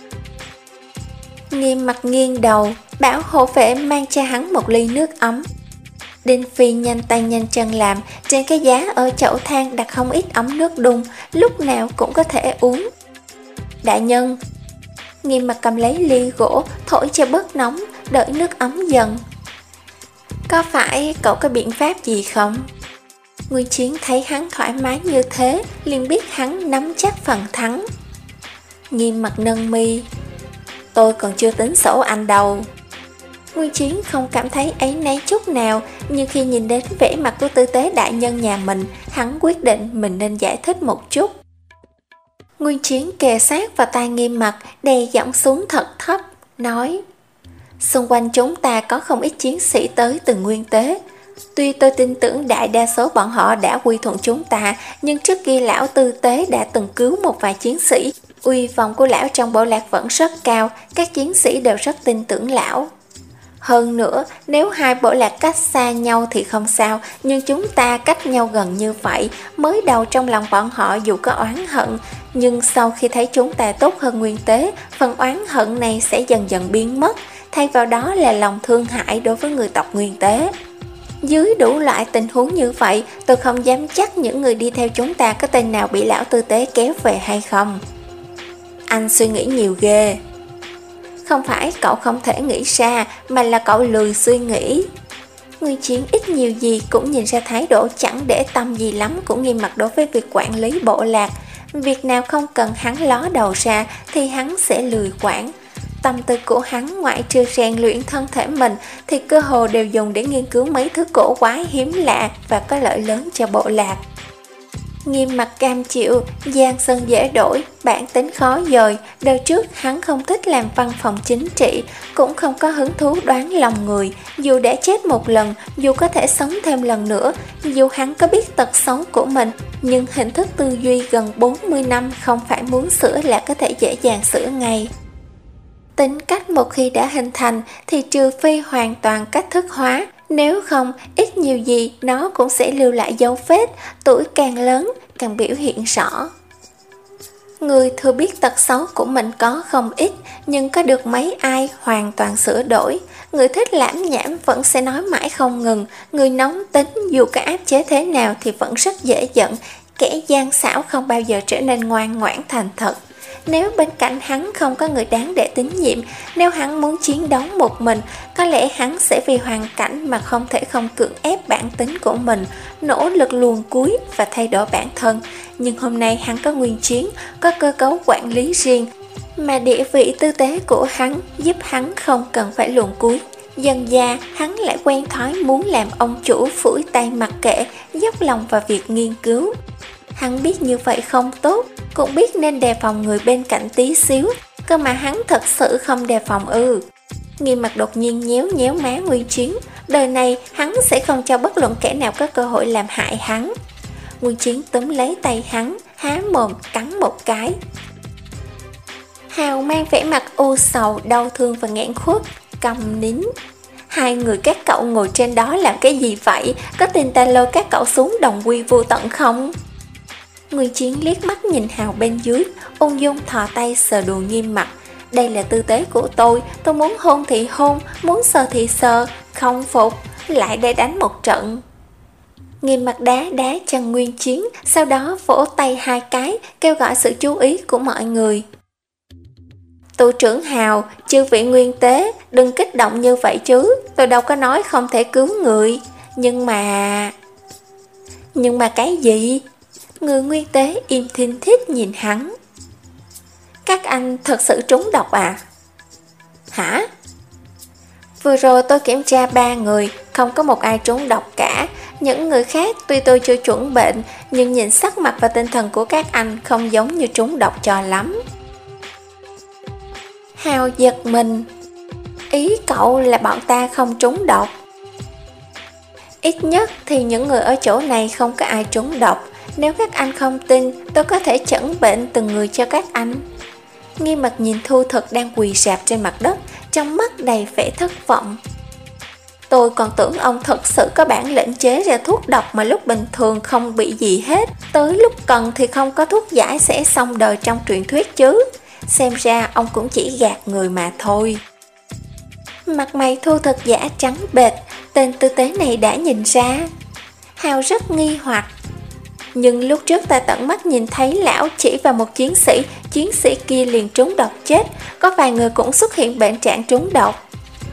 Nghiêm Mặt nghiêng đầu, bảo hộ vệ mang cho hắn một ly nước ấm. Đinh Phi nhanh tay nhanh chân làm, trên cái giá ở chậu than đặt không ít ấm nước đun, lúc nào cũng có thể uống. Đại nhân. Nghiêm Mặt cầm lấy ly gỗ, thổi cho bớt nóng, đợi nước ấm dần. Có phải cậu có biện pháp gì không? Nguyên Chiến thấy hắn thoải mái như thế, liền biết hắn nắm chắc phần thắng. Nghiêm Mặt nâng mi. Tôi còn chưa tính sổ anh đâu. Nguyên Chiến không cảm thấy áy náy chút nào, nhưng khi nhìn đến vẻ mặt của tư tế đại nhân nhà mình, hắn quyết định mình nên giải thích một chút. Nguyên Chiến kề sát vào tai Nghiêm Mặt, đè giọng xuống thật thấp, nói: xung quanh chúng ta có không ít chiến sĩ tới từ nguyên tế. Tuy tôi tin tưởng đại đa số bọn họ đã quy thuận chúng ta, nhưng trước kia lão tư tế đã từng cứu một vài chiến sĩ. Uy vọng của lão trong bộ lạc vẫn rất cao, các chiến sĩ đều rất tin tưởng lão. Hơn nữa, nếu hai bộ lạc cách xa nhau thì không sao, nhưng chúng ta cách nhau gần như vậy, mới đầu trong lòng bọn họ dù có oán hận, nhưng sau khi thấy chúng ta tốt hơn nguyên tế, phần oán hận này sẽ dần dần biến mất, thay vào đó là lòng thương hại đối với người tộc nguyên tế. Dưới đủ loại tình huống như vậy, tôi không dám chắc những người đi theo chúng ta có tên nào bị lão tư tế kéo về hay không. Anh suy nghĩ nhiều ghê. Không phải cậu không thể nghĩ ra, mà là cậu lười suy nghĩ. Nguyên Chiến ít nhiều gì cũng nhìn ra thái độ chẳng để tâm gì lắm của Nghiêm Mặt đối với việc quản lý bộ lạc. Việc nào không cần hắn ló đầu ra thì hắn sẽ lười quản. Tâm tư của hắn ngoại trừ rèn luyện thân thể mình thì cơ hồ đều dùng để nghiên cứu mấy thứ cổ quái hiếm lạ và có lợi lớn cho bộ lạc. Nghiêm mặt cam chịu, gian sơn dễ đổi, bản tính khó dời. Đời trước hắn không thích làm văn phòng chính trị, cũng không có hứng thú đoán lòng người. Dù đã chết một lần, dù có thể sống thêm lần nữa, dù hắn có biết tật xấu của mình, nhưng hình thức tư duy gần bốn mươi năm không phải muốn sửa là có thể dễ dàng sửa ngay. Tính cách một khi đã hình thành thì trừ phi hoàn toàn cách thức hóa, nếu không ít nhiều gì nó cũng sẽ lưu lại dấu vết, tuổi càng lớn càng biểu hiện rõ. Người thừa biết tật xấu của mình có không ít, nhưng có được mấy ai hoàn toàn sửa đổi. Người thích lãm nhảm vẫn sẽ nói mãi không ngừng, người nóng tính dù có áp chế thế nào thì vẫn rất dễ giận, kẻ gian xảo không bao giờ trở nên ngoan ngoãn thành thật. Nếu bên cạnh hắn không có người đáng để tín nhiệm, nếu hắn muốn chiến đấu một mình, có lẽ hắn sẽ vì hoàn cảnh mà không thể không cưỡng ép bản tính của mình, nỗ lực luồn cuối và thay đổi bản thân. Nhưng hôm nay hắn có nguyên chiến, có cơ cấu quản lý riêng, mà địa vị tư tế của hắn giúp hắn không cần phải luồn cuối. Dần dà hắn lại quen thói muốn làm ông chủ phủi tay mặc kệ, dốc lòng vào việc nghiên cứu. Hắn biết như vậy không tốt, cũng biết nên đề phòng người bên cạnh tí xíu, cơ mà hắn thật sự không đề phòng ư. Nghiêm mặt đột nhiên nhéo nhéo má Nguyên Chiến, đời này hắn sẽ không cho bất luận kẻ nào có cơ hội làm hại hắn. Nguyên Chiến túm lấy tay hắn, há mồm cắn một cái. Hào mang vẻ mặt u sầu, đau thương và nghẹn khuất, câm nín. Hai người các cậu ngồi trên đó làm cái gì vậy? Có tin ta lôi các cậu xuống đồng quy vô tận không? Nguyên Chiến liếc mắt nhìn Hào bên dưới, ung dung thò tay sờ đùi Nghiêm mặt. Đây là tư tế của tôi, tôi muốn hôn thì hôn, muốn sờ thì sờ, không phục, lại đây đánh một trận. Nghiêm mặt đá đá chân Nguyên Chiến, sau đó vỗ tay hai cái, kêu gọi sự chú ý của mọi người. Tù trưởng Hào, chư vị nguyên tế, đừng kích động như vậy chứ, tôi đâu có nói không thể cứu người. Nhưng mà... Nhưng mà cái gì? Người nguyên tế im thinh thích nhìn hắn. Các anh thật sự trúng độc à? Hả? Vừa rồi tôi kiểm tra ba người, không có một ai trúng độc cả. Những người khác tuy tôi chưa chuẩn bệnh, nhưng nhìn sắc mặt và tinh thần của các anh không giống như trúng độc cho lắm. Hào giật mình. Ý cậu là bọn ta không trúng độc? Ít nhất thì những người ở chỗ này không có ai trúng độc. Nếu các anh không tin, tôi có thể chẩn bệnh từng người cho các anh. Nghiêm mặt nhìn Thu Thực đang quỳ rạp trên mặt đất, trong mắt đầy vẻ thất vọng. Tôi còn tưởng ông thật sự có bản lĩnh chế ra thuốc độc mà lúc bình thường không bị gì hết, tới lúc cần thì không có thuốc giải sẽ xong đời trong truyền thuyết chứ. Xem ra ông cũng chỉ gạt người mà thôi. Mặt mày Thu Thực giả trắng bệch, tên tư tế này đã nhìn ra. Hào rất nghi hoặc. Nhưng lúc trước ta tận mắt nhìn thấy lão chỉ vào một chiến sĩ, chiến sĩ kia liền trúng độc chết, có vài người cũng xuất hiện bệnh trạng trúng độc.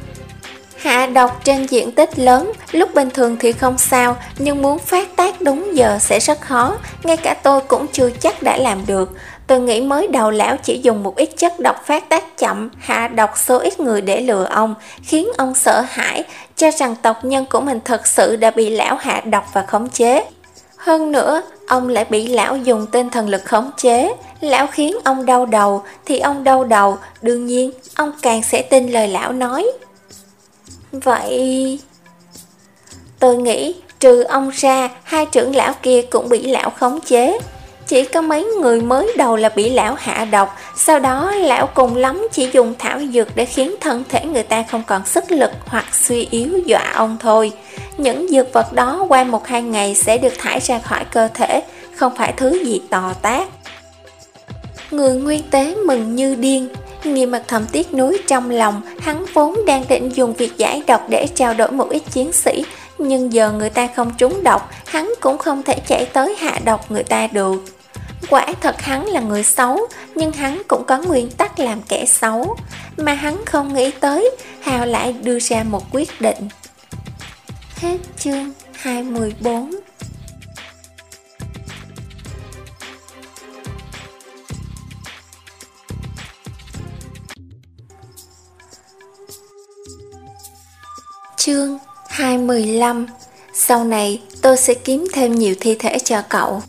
Hạ độc trên diện tích lớn, lúc bình thường thì không sao, nhưng muốn phát tác đúng giờ sẽ rất khó, ngay cả tôi cũng chưa chắc đã làm được. Tôi nghĩ mới đầu lão chỉ dùng một ít chất độc phát tác chậm, hạ độc số ít người để lừa ông, khiến ông sợ hãi, cho rằng tộc nhân của mình thật sự đã bị lão hạ độc và khống chế. Hơn nữa, ông lại bị lão dùng tinh thần lực khống chế, lão khiến ông đau đầu, thì ông đau đầu, đương nhiên, ông càng sẽ tin lời lão nói. Vậy... Tôi nghĩ, trừ ông ra, hai trưởng lão kia cũng bị lão khống chế. Chỉ có mấy người mới đầu là bị lão hạ độc, sau đó lão cùng lắm chỉ dùng thảo dược để khiến thân thể người ta không còn sức lực hoặc suy yếu dọa ông thôi. Những dược vật đó qua một hai ngày sẽ được thải ra khỏi cơ thể, không phải thứ gì to tát. Người nguyên tế mừng như điên, Nghiêm mặt thầm tiếc nuối trong lòng, hắn vốn đang định dùng việc giải độc để trao đổi một ít chiến sĩ, nhưng giờ người ta không trúng độc, hắn cũng không thể chạy tới hạ độc người ta được. Quả thật hắn là người xấu, nhưng hắn cũng có nguyên tắc làm kẻ xấu. Mà hắn không nghĩ tới, Hào lại đưa ra một quyết định. Hết chương hai mươi bốn. Chương hai mươi lăm. Sau này tôi sẽ kiếm thêm nhiều thi thể cho cậu.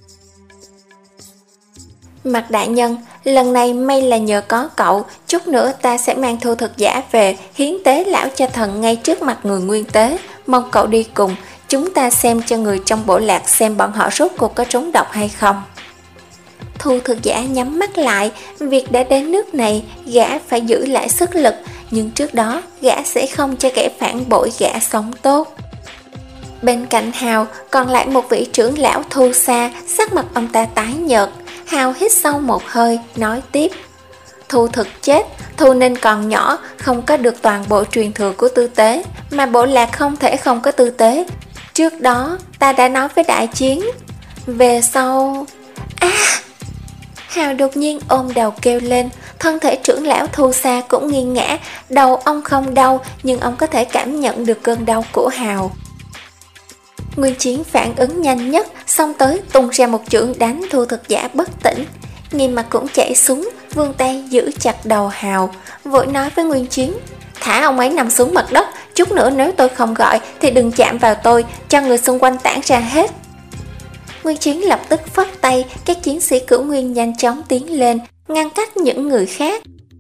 Mặt đại nhân, lần này may là nhờ có cậu, chút nữa ta sẽ mang thu thực giả về, hiến tế lão cho thần ngay trước mặt người nguyên tế. Mong cậu đi cùng, chúng ta xem cho người trong bộ lạc xem bọn họ rốt cuộc có trúng độc hay không. Thu thực giả nhắm mắt lại, việc đã đến nước này, gã phải giữ lại sức lực, nhưng trước đó gã sẽ không cho kẻ phản bội gã sống tốt. Bên cạnh Hào còn lại một vị trưởng lão Thu Sa, sắc mặt ông ta tái nhợt. Hào hít sâu một hơi, nói tiếp: Thu thực chết, Thu Ninh còn nhỏ, không có được toàn bộ truyền thừa của tư tế, mà bộ lạc không thể không có tư tế. Trước đó ta đã nói với đại chiến. Về sau... À! Hào đột nhiên ôm đầu kêu lên, thân thể trưởng lão Thu Sa cũng nghiêng ngã, đầu ông không đau nhưng ông có thể cảm nhận được cơn đau của Hào. Nguyên Chiến phản ứng nhanh nhất, xông tới tung ra một chưởng đánh Thu thực giả bất tỉnh. Nghiêm Mặt cũng chạy xuống, vươn tay giữ chặt đầu Hào, vội nói với Nguyên Chiến: Thả ông ấy nằm xuống mặt đất, chút nữa nếu tôi không gọi thì đừng chạm vào tôi, cho người xung quanh tản ra hết. Nguyên Chiến lập tức phất tay, các chiến sĩ Cửu Nguyên nhanh chóng tiến lên, ngăn cách những người khác.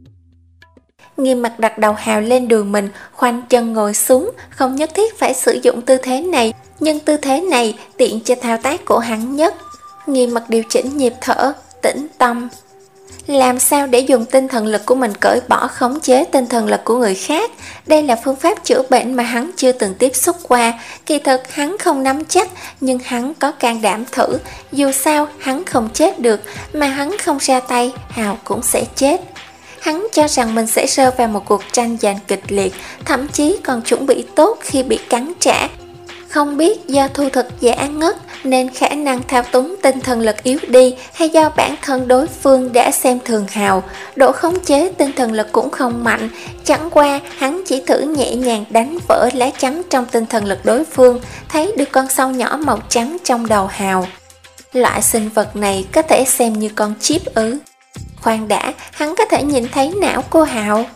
Nghiêm Mặt đặt đầu Hào lên đùi mình, khoanh chân ngồi xuống, không nhất thiết phải sử dụng tư thế này, nhưng tư thế này tiện cho thao tác của hắn nhất. Nghiêm Mặt điều chỉnh nhịp thở, tĩnh tâm. Làm sao để dùng tinh thần lực của mình cởi bỏ khống chế tinh thần lực của người khác? Đây là phương pháp chữa bệnh mà hắn chưa từng tiếp xúc qua. Kỳ thực hắn không nắm chắc, nhưng hắn có can đảm thử. Dù sao hắn không chết được, mà hắn không ra tay, Hào cũng sẽ chết. Hắn cho rằng mình sẽ rơi vào một cuộc tranh giành kịch liệt, thậm chí còn chuẩn bị tốt khi bị cắn trả. Không biết do Thu thực giả ngất nên khả năng thao túng tinh thần lực yếu đi, hay do bản thân đối phương đã xem thường Hào, độ khống chế tinh thần lực cũng không mạnh. Chẳng qua hắn chỉ thử nhẹ nhàng đánh vỡ lá chắn trong tinh thần lực đối phương, thấy được con sâu nhỏ màu trắng trong đầu Hào. Loại sinh vật này có thể xem như con chip ư? Khoan đã, hắn có thể nhìn thấy não của Hào.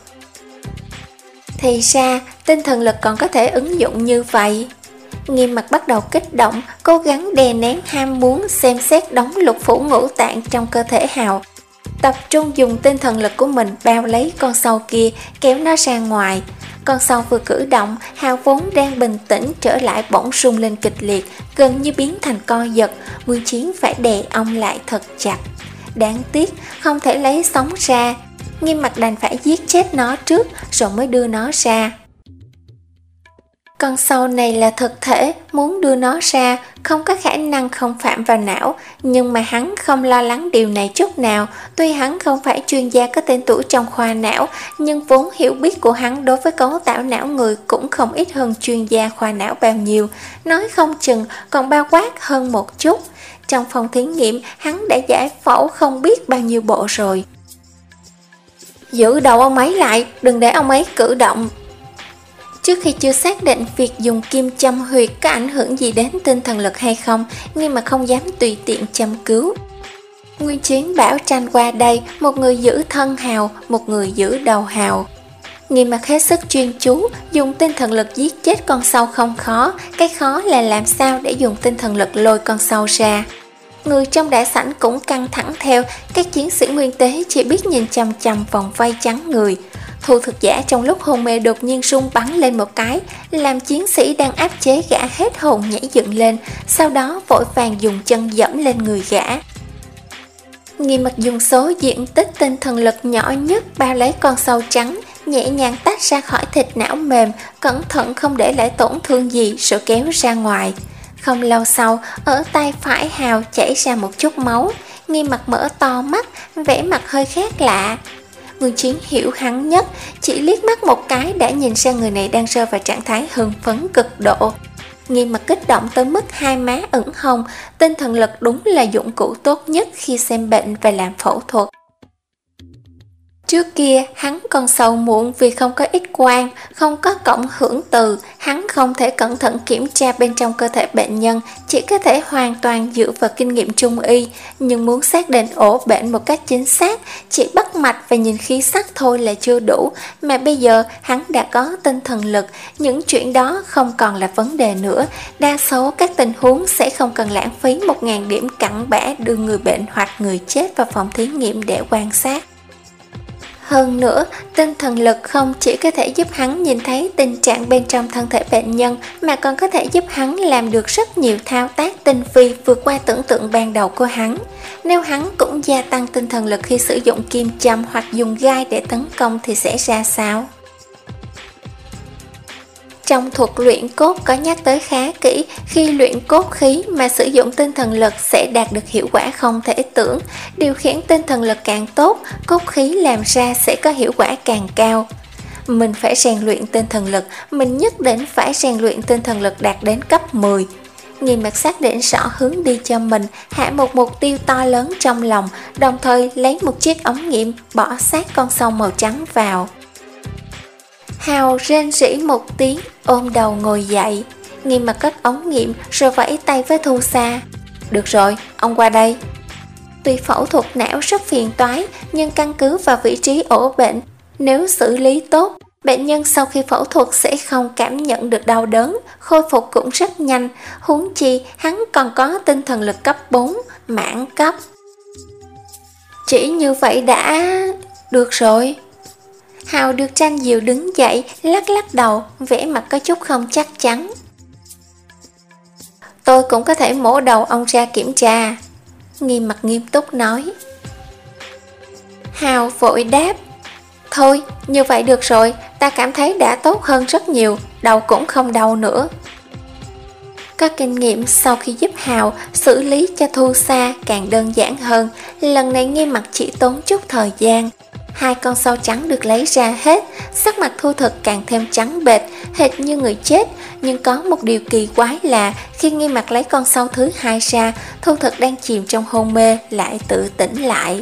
Thì ra tinh thần lực còn có thể ứng dụng như vậy. Nghiêm Mặt bắt đầu kích động, cố gắng đè nén ham muốn xem xét đống lục phủ ngũ tạng trong cơ thể Hào, tập trung dùng tinh thần lực của mình bao lấy con sâu kia, kéo nó ra ngoài. Con sâu vừa cử động, Hào vốn đang bình tĩnh trở lại bỗng rung lên kịch liệt, gần như biến thành co giật. Nguyên Chiến phải đè ông lại thật chặt. Đáng tiếc không thể lấy sống ra, Nghiêm Mặt đành phải giết chết nó trước rồi mới đưa nó ra. Con sâu này là thực thể, muốn đưa nó ra không có khả năng không phạm vào não, nhưng mà hắn không lo lắng điều này chút nào. Tuy hắn không phải chuyên gia có tên tuổi trong khoa não, nhưng vốn hiểu biết của hắn đối với cấu tạo não người cũng không ít hơn chuyên gia khoa não bao nhiêu, nói không chừng còn bao quát hơn một chút. Trong phòng thí nghiệm hắn đã giải phẫu không biết bao nhiêu bộ rồi. Giữ đầu ông ấy lại, đừng để ông ấy cử động. Trước khi chưa xác định việc dùng kim châm huyệt có ảnh hưởng gì đến tinh thần lực hay không, nhưng mà không dám tùy tiện châm cứu. Nguyên Chiến bảo tranh qua đây, một người giữ thân Hào, một người giữ đầu Hào. Nghiêm Mặt hết sức chuyên chú, dùng tinh thần lực giết chết con sâu không khó, cái khó là làm sao để dùng tinh thần lực lôi con sâu ra. Người trong đại sảnh cũng căng thẳng theo, các chiến sĩ nguyên tế chỉ biết nhìn chằm chằm vòng vây chắn người. Thu thực giả trong lúc hôn mê đột nhiên rung bắn lên một cái, làm chiến sĩ đang áp chế gã hết hồn nhảy dựng lên, sau đó vội vàng dùng chân dẫm lên người gã. Nghiêm Mặt dùng số diện tích tinh thần lực nhỏ nhất bao lấy con sâu trắng, nhẹ nhàng tách ra khỏi thịt não mềm, cẩn thận không để lại tổn thương gì rồi kéo ra ngoài. Không lâu sau, ở tay phải Hào chảy ra một chút máu. Nghiêm Mặt mở to mắt, vẻ mặt hơi khác lạ. Nguyên Chiến hiểu hắn nhất, chỉ liếc mắt một cái đã nhìn ra người này đang rơi vào trạng thái hưng phấn cực độ. Nghiêm Mặt kích động tới mức hai má ửng hồng, tinh thần lực đúng là dụng cụ tốt nhất khi xem bệnh và làm phẫu thuật. Trước kia hắn còn sầu muộn vì không có X quang, không có cộng hưởng từ, hắn không thể cẩn thận kiểm tra bên trong cơ thể bệnh nhân, chỉ có thể hoàn toàn dựa vào kinh nghiệm trung y, nhưng muốn xác định ổ bệnh một cách chính xác, chỉ bắt mạch và nhìn khí sắc thôi là chưa đủ, mà bây giờ hắn đã có tinh thần lực, những chuyện đó không còn là vấn đề nữa, đa số các tình huống sẽ không cần lãng phí một ngàn điểm cặn bã đưa người bệnh hoặc người chết vào phòng thí nghiệm để quan sát. Hơn nữa, tinh thần lực không chỉ có thể giúp hắn nhìn thấy tình trạng bên trong thân thể bệnh nhân mà còn có thể giúp hắn làm được rất nhiều thao tác tinh vi vượt qua tưởng tượng ban đầu của hắn. Nếu hắn cũng gia tăng tinh thần lực khi sử dụng kim châm hoặc dùng gai để tấn công thì sẽ ra sao? Trong thuật luyện cốt có nhắc tới khá kỹ, khi luyện cốt khí mà sử dụng tinh thần lực sẽ đạt được hiệu quả không thể tưởng. Điều khiển tinh thần lực càng tốt, cốt khí làm ra sẽ có hiệu quả càng cao. Mình phải rèn luyện tinh thần lực, mình nhất định phải rèn luyện tinh thần lực đạt đến cấp mười. Nghiêm mặt xác định rõ hướng đi cho mình, hạ một mục tiêu to lớn trong lòng, đồng thời lấy một chiếc ống nghiệm bỏ sát con sâu màu trắng vào. Hào rên rỉ một tiếng, ôm đầu ngồi dậy, Nghiêm mặt cất ống nghiệm rồi vẫy tay với Thu Sa. Được rồi, ông qua đây. Tuy phẫu thuật não rất phiền toái, nhưng căn cứ vào vị trí ổ bệnh, nếu xử lý tốt, bệnh nhân sau khi phẫu thuật sẽ không cảm nhận được đau đớn, khôi phục cũng rất nhanh, huống chi hắn còn có tinh thần lực cấp bốn, mãn cấp. Chỉ như vậy đã... Được rồi. Hào được Tranh Diệu đứng dậy, lắc lắc đầu, vẻ mặt có chút không chắc chắn. Tôi cũng có thể mổ đầu ông ra kiểm tra. Nghiêm mặt nghiêm túc nói. Hào vội đáp. Thôi, như vậy được rồi, ta cảm thấy đã tốt hơn rất nhiều, đầu cũng không đau nữa. Có kinh nghiệm sau khi giúp Hào xử lý cho Thu Sa càng đơn giản hơn, lần này Nghiêm mặt chỉ tốn chút thời gian. Hai con sâu trắng được lấy ra hết, sắc mặt Thu Thực càng thêm trắng bệch, hệt như người chết. Nhưng có một điều kỳ quái là khi Nghiêm mặt lấy con sâu thứ hai ra, Thu Thực đang chìm trong hôn mê lại tự tỉnh lại.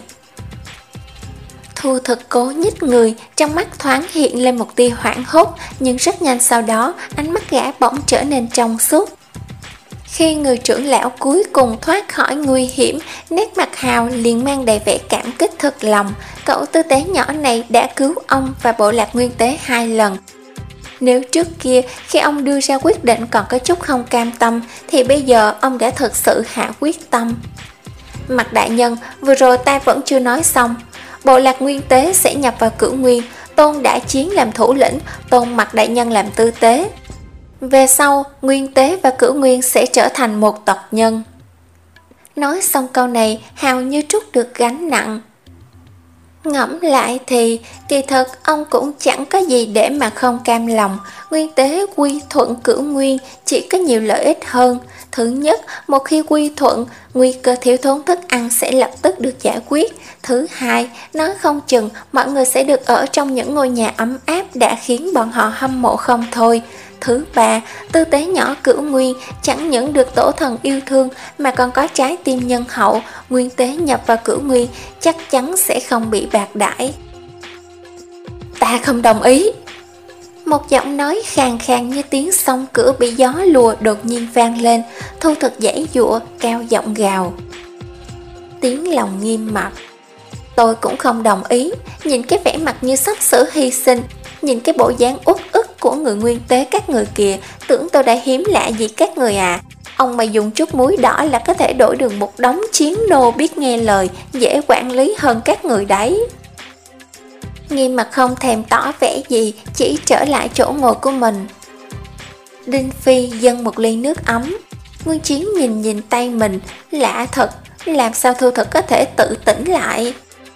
Thu Thực cố nhích người, trong mắt thoáng hiện lên một tia hoảng hốt, nhưng rất nhanh sau đó ánh mắt gã bỗng trở nên trong suốt. Khi người trưởng lão cuối cùng thoát khỏi nguy hiểm, nét mặt Hào liền mang đầy vẻ cảm kích thực lòng. Cậu tư tế nhỏ này đã cứu ông và bộ lạc nguyên tế hai lần. Nếu trước kia khi ông đưa ra quyết định còn có chút không cam tâm, thì bây giờ ông đã thực sự hạ quyết tâm. Mặt đại nhân, vừa rồi ta vẫn chưa nói xong. Bộ lạc nguyên tế sẽ nhập vào Cửu Nguyên, Tôn Đã Chiến làm thủ lĩnh, Tôn Mặt đại nhân làm tư tế. Về sau, Nguyên Tế và Cửu Nguyên sẽ trở thành một tộc nhân. Nói xong câu này, Hào như trút được gánh nặng. Ngẫm lại thì, kỳ thật ông cũng chẳng có gì để mà không cam lòng. Nguyên Tế quy thuận Cửu Nguyên chỉ có nhiều lợi ích hơn. Thứ nhất, một khi quy thuận, nguy cơ thiếu thốn thức ăn sẽ lập tức được giải quyết. Thứ hai, nói không chừng mọi người sẽ được ở trong những ngôi nhà ấm áp đã khiến bọn họ hâm mộ không thôi. Thứ ba, tư tế nhỏ Cửu Nguyên chẳng những được tổ thần yêu thương mà còn có trái tim nhân hậu. Nguyên Tế nhập vào Cửu Nguyên chắc chắn sẽ không bị bạc đãi. Ta không đồng ý. Một giọng nói khàn khàn như tiếng sông cửa bị gió lùa đột nhiên vang lên. Thu Thực giãy giụa, cao giọng gào. Tiếng lòng Nghiêm mặt. Tôi cũng không đồng ý. Nhìn cái vẻ mặt như sắp sửa hy sinh, nhìn cái bộ dáng uất ức của người Nguyên Tế các người kìa, tưởng tôi đã hiếm lạ gì các người à. Ông mà dùng chút muối đỏ là có thể đổi được một đống chiến nô biết nghe lời, dễ quản lý hơn các người đấy. Nghiêm mặt không thèm tỏ vẻ gì, chỉ trở lại chỗ ngồi của mình. Đinh Phi dâng một ly nước ấm. Nguyên Chiến nhìn nhìn tay mình, lạ thật, làm sao Thu Thực có thể tự tỉnh lại.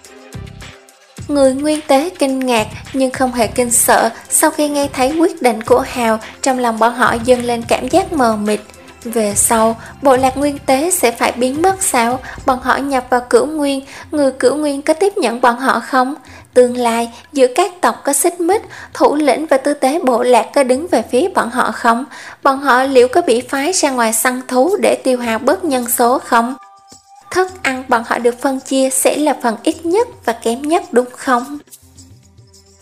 Người Nguyên Tế kinh ngạc nhưng không hề kinh sợ. Sau khi nghe thấy quyết định của Hào, trong lòng bọn họ dâng lên cảm giác mờ mịt. Về sau, bộ lạc Nguyên Tế sẽ phải biến mất sao? Bọn họ nhập vào Cửu Nguyên, người Cửu Nguyên có tiếp nhận bọn họ không? Tương lai, giữa các tộc có xích mích, thủ lĩnh và tư tế bộ lạc có đứng về phía bọn họ không? Bọn họ liệu có bị phái ra ngoài săn thú để tiêu hao bớt nhân số không? Thức ăn bọn họ được phân chia sẽ là phần ít nhất và kém nhất đúng không?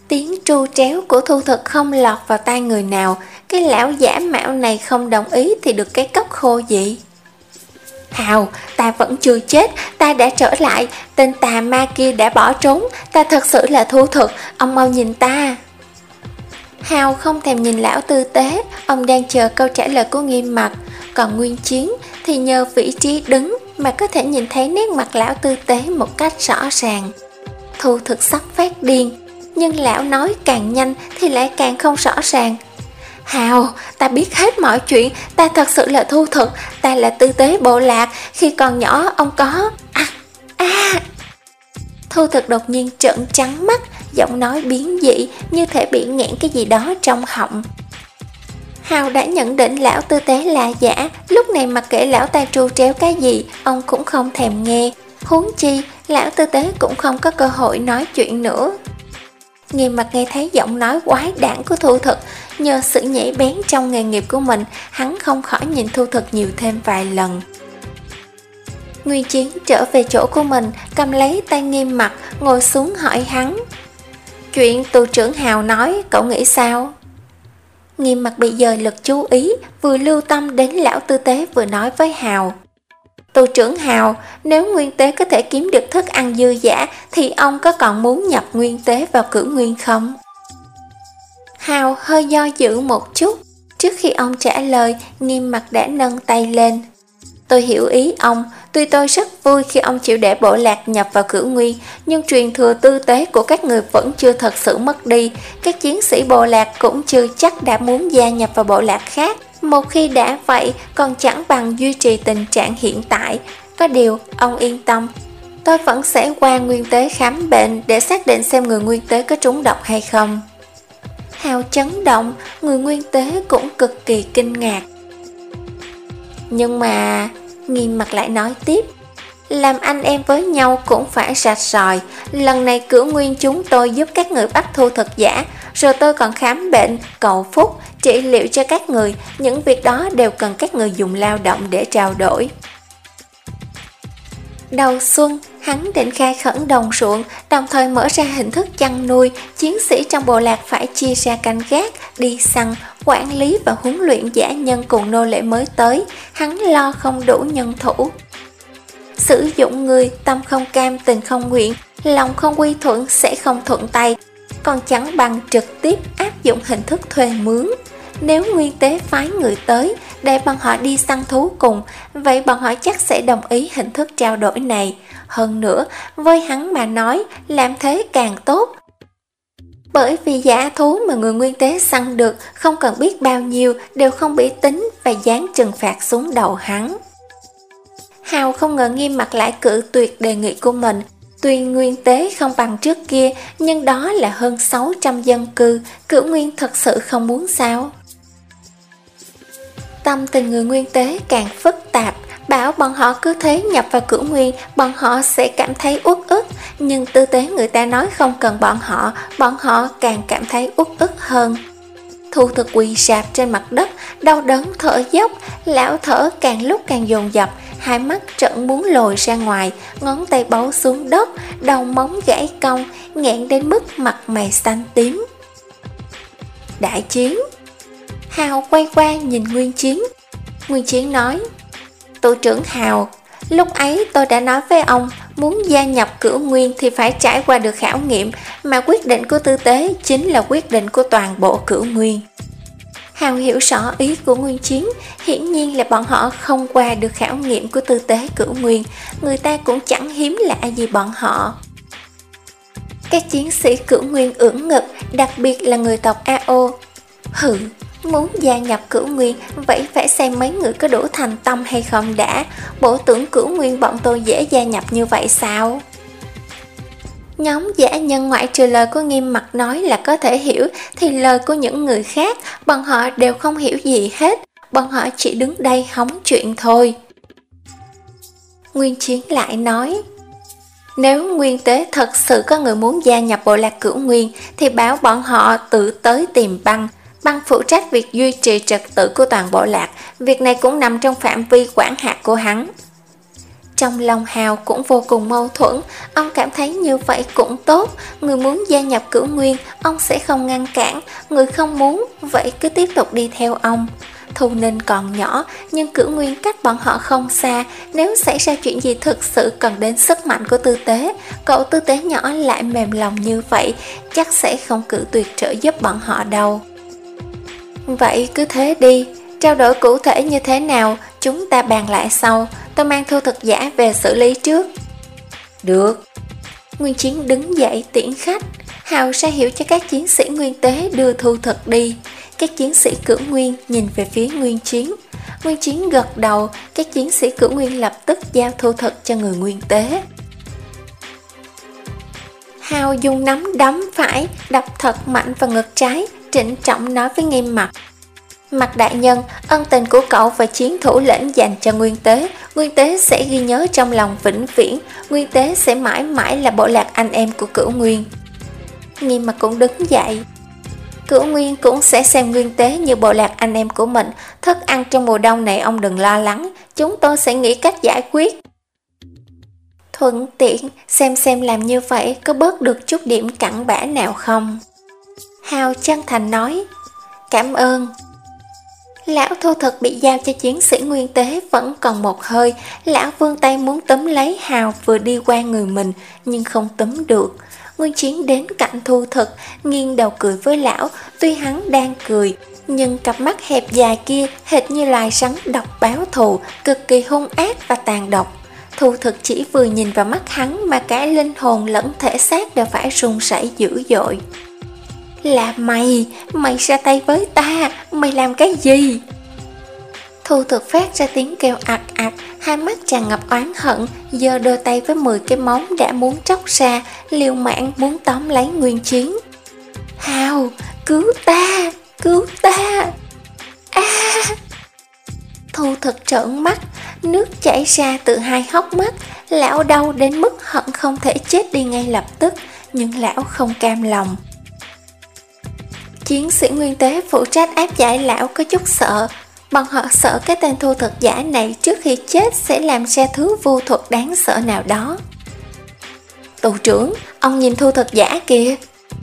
Tiếng tru tréo của Thu Thực không lọt vào tai người nào. Cái lão giả mạo này không đồng ý thì được cái cốc khô gì. Hào, ta vẫn chưa chết, ta đã trở lại, tên tà ma kia đã bỏ trốn, ta thật sự là Thu Thực, ông mau nhìn ta. Hào không thèm nhìn lão tư tế, ông đang chờ câu trả lời của Nghiêm Mặc. Còn Nguyên Chiến thì nhờ vị trí đứng mà có thể nhìn thấy nét mặt lão tư tế một cách rõ ràng. Thu Thực sắp phát điên, nhưng lão nói càng nhanh thì lại càng không rõ ràng. Hào, ta biết hết mọi chuyện, ta thật sự là Thu Thực, ta là tư tế bộ lạc, khi còn nhỏ ông có... À, à. Thu Thực đột nhiên trợn trắng mắt, giọng nói biến dị như thể bị nghẹn cái gì đó trong họng. Hào đã nhận định lão tư tế là giả, lúc này mặc kệ lão ta tru tréo cái gì, ông cũng không thèm nghe. Huống chi, lão tư tế cũng không có cơ hội nói chuyện nữa. Nghiêm Mặc nghe thấy giọng nói quái đản của Thu Thực, nhờ sự nhạy bén trong nghề nghiệp của mình, hắn không khỏi nhìn Thu Thực nhiều thêm vài lần. Nguyên Chiến trở về chỗ của mình, cầm lấy tay Nghiêm Mặc, ngồi xuống hỏi hắn. Chuyện tù trưởng Hào nói, cậu nghĩ sao? Nghiêm Mặc bị dời lực chú ý, vừa lưu tâm đến lão tư tế vừa nói với Hào. Tù trưởng Hào, nếu Nguyên Tế có thể kiếm được thức ăn dư dả thì ông có còn muốn nhập Nguyên Tế vào Cửu Nguyên không? Hào hơi do dự một chút. Trước khi ông trả lời, Nghiêm Mặc đã nâng tay lên. Tôi hiểu ý ông, tuy tôi rất vui khi ông chịu để bộ lạc nhập vào Cửu Nguyên, nhưng truyền thừa tư tế của các người vẫn chưa thật sự mất đi. Các chiến sĩ bộ lạc cũng chưa chắc đã muốn gia nhập vào bộ lạc khác. Một khi đã vậy, còn chẳng bằng duy trì tình trạng hiện tại. Có điều, ông yên tâm, tôi vẫn sẽ qua Nguyên Tế khám bệnh để xác định xem người Nguyên Tế có trúng độc hay không. Hào chấn động, người Nguyên Tế cũng cực kỳ kinh ngạc. Nhưng mà... Nghiêm Mặc lại nói tiếp. Làm anh em với nhau cũng phải rạch ròi. Lần này Cửu Nguyên chúng tôi giúp các người bắt Thu Thực giả, rồi tôi còn khám bệnh, cầu phúc, trị liệu cho các người. Những việc đó đều cần các người dùng lao động để trao đổi. Đầu xuân, hắn định khai khẩn đồng ruộng, đồng thời mở ra hình thức chăn nuôi. Chiến sĩ trong bộ lạc phải chia ra canh gác, đi săn, quản lý và huấn luyện dã nhân cùng nô lệ mới tới. Hắn lo không đủ nhân thủ. Sử dụng người tâm không cam tình không nguyện, lòng không quy thuận sẽ không thuận tay, còn chẳng bằng trực tiếp áp dụng hình thức thuê mướn. Nếu Nguyên Tế phái người tới để bọn họ đi săn thú cùng, vậy bọn họ chắc sẽ đồng ý hình thức trao đổi này. Hơn nữa, với hắn mà nói, làm thế càng tốt. Bởi vì dã thú mà người Nguyên Tế săn được không cần biết bao nhiêu đều không bị tính và dán trừng phạt xuống đầu hắn. Hào không ngờ Nghiêm Mặc lại cự tuyệt đề nghị của mình. Tuy Nguyên Tế không bằng trước kia, nhưng đó là hơn sáu trăm dân cư, Cửu Nguyên thật sự không muốn sao? Tâm tình người Nguyên Tế càng phức tạp, bảo bọn họ cứ thế nhập vào Cửu Nguyên, bọn họ sẽ cảm thấy uất ức, nhưng tư tế người ta nói không cần bọn họ, bọn họ càng cảm thấy uất ức hơn. Thu Thực quỳ rạp trên mặt đất, đau đớn thở dốc, lão thở càng lúc càng dồn dập, hai mắt trợn muốn lồi ra ngoài, ngón tay bấu xuống đất, đầu móng gãy cong, nghẹn đến mức mặt mày xanh tím. Đại chiến. Hào quay qua nhìn Nguyên Chiến. Nguyên Chiến nói, tù trưởng Hào, lúc ấy tôi đã nói với ông, muốn gia nhập Cửu Nguyên thì phải trải qua được khảo nghiệm, mà quyết định của tư tế chính là quyết định của toàn bộ Cửu Nguyên. Hào hiểu rõ ý của Nguyên Chiến, hiển nhiên là bọn họ không qua được khảo nghiệm của tư tế Cửu Nguyên, người ta cũng chẳng hiếm lạ gì bọn họ. Các chiến sĩ Cửu Nguyên ưỡn ngực, đặc biệt là người tộc a ô. Hừ, muốn gia nhập Cửu Nguyên, vậy phải xem mấy người có đủ thành tâm hay không đã. Bộ tưởng Cửu Nguyên bọn tôi dễ gia nhập như vậy sao? Nhóm dã nhân ngoại trừ lời của Nghiêm Mặc nói là có thể hiểu, thì lời của những người khác, bọn họ đều không hiểu gì hết. Bọn họ chỉ đứng đây hóng chuyện thôi. Nguyên Chiến lại nói, nếu Nguyên Tế thật sự có người muốn gia nhập bộ lạc Cửu Nguyên, thì bảo bọn họ tự tới tìm Băng. Băng phụ trách việc duy trì trật tự của toàn bộ lạc, việc này cũng nằm trong phạm vi quản hạt của hắn. Trong lòng Hào cũng vô cùng mâu thuẫn. Ông cảm thấy như vậy cũng tốt. Người muốn gia nhập Cửu Nguyên, ông sẽ không ngăn cản. Người không muốn, vậy cứ tiếp tục đi theo ông. Thu Ninh còn nhỏ, nhưng Cửu Nguyên cách bọn họ không xa. Nếu xảy ra chuyện gì thực sự cần đến sức mạnh của Tư Tế, cậu Tư Tế nhỏ lại mềm lòng như vậy, chắc sẽ không cự tuyệt trợ giúp bọn họ đâu. Vậy cứ thế đi, trao đổi cụ thể như thế nào chúng ta bàn lại sau. Tôi mang Thu Thực Giả về xử lý trước. Được. Nguyên Chiến đứng dậy tiễn khách. Hào ra hiệu cho các chiến sĩ Nguyên Tế đưa Thu Thực đi. Các chiến sĩ Cửu Nguyên nhìn về phía Nguyên Chiến. Nguyên Chiến gật đầu. Các chiến sĩ Cửu Nguyên lập tức giao Thu Thực cho người Nguyên Tế. Hào dùng nắm đấm phải đập thật mạnh vào ngực trái, trịnh trọng nói với Nghiêm Mặc: Mặc đại nhân, ân tình của cậu và chiến thủ lĩnh dành cho Nguyên Tế, Nguyên Tế sẽ ghi nhớ trong lòng vĩnh viễn. Nguyên Tế sẽ mãi mãi là bộ lạc anh em của Cửu Nguyên. Nghiêm Mặc cũng đứng dậy. Cửu Nguyên cũng sẽ xem Nguyên Tế như bộ lạc anh em của mình. Thức ăn trong mùa đông này ông đừng lo lắng, chúng tôi sẽ nghĩ cách giải quyết. Thuận tiện xem xem làm như vậy có bớt được chút điểm cặn bã nào không. Hào chân thành nói: Cảm ơn. Lão Thu Thực bị giao cho chiến sĩ Nguyên Tế vẫn còn một hơi. Lão vươn tay muốn túm lấy Hào vừa đi qua người mình, nhưng không túm được. Nguyên Chiến đến cạnh Thu Thực, nghiêng đầu cười với lão. Tuy hắn đang cười, nhưng cặp mắt hẹp dài kia hệt như loài rắn độc báo thù, cực kỳ hung ác và tàn độc. Thu Thực chỉ vừa nhìn vào mắt hắn mà cả linh hồn lẫn thể xác đều phải run rẩy dữ dội. Là mày, mày ra tay với ta, mày làm cái gì? Thu Thực phát ra tiếng kêu ạc ạc, hai mắt tràn ngập oán hận, giơ đôi tay với mười cái móng đã muốn tróc ra, liều mạng muốn tóm lấy Nguyên Chiến. Hào, cứu ta, cứu ta! À! Thu Thực trợn mắt, nước chảy ra từ hai hốc mắt. Lão đau đến mức hận không thể chết đi ngay lập tức, nhưng lão không cam lòng. Chiến sĩ Nguyên Tế phụ trách áp giải lão có chút sợ. Bọn họ sợ cái tên Thu Thực Giả này trước khi chết sẽ làm ra thứ vô thuật đáng sợ nào đó. Tù trưởng, ông nhìn Thu Thực Giả kìa.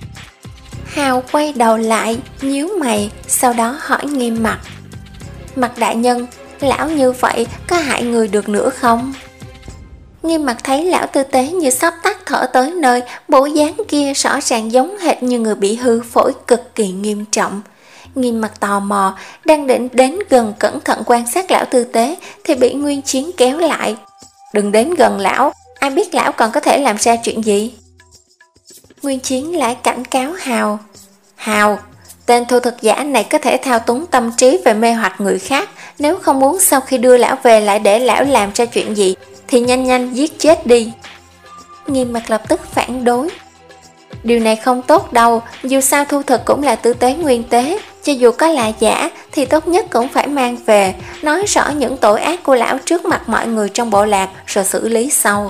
Hào quay đầu lại, nhíu mày, sau đó hỏi Nghiêm Mặc: Mặc đại nhân, lão như vậy có hại người được nữa không? Nghiêm Mặc thấy lão Tư Tế như sắp tắt thở tới nơi, bộ dáng kia rõ ràng giống hệt như người bị hư phổi cực kỳ nghiêm trọng. Nghiêm Mặc tò mò, đang định đến gần cẩn thận quan sát lão Tư Tế thì bị Nguyên Chiến kéo lại. Đừng đến gần lão, ai biết lão còn có thể làm ra chuyện gì. Nguyên Chiến lại cảnh cáo Hào: Hào, tên Thu Thực Giả này có thể thao túng tâm trí về mê hoặc người khác. Nếu không muốn sau khi đưa lão về lại để lão làm ra chuyện gì thì nhanh nhanh giết chết đi. Nghiêm Mặc lập tức phản đối: Điều này không tốt đâu, dù sao Thu Thực cũng là Tư Tế Nguyên Tế, cho dù có là giả thì tốt nhất cũng phải mang về, nói rõ những tội ác của lão trước mặt mọi người trong bộ lạc rồi xử lý sau.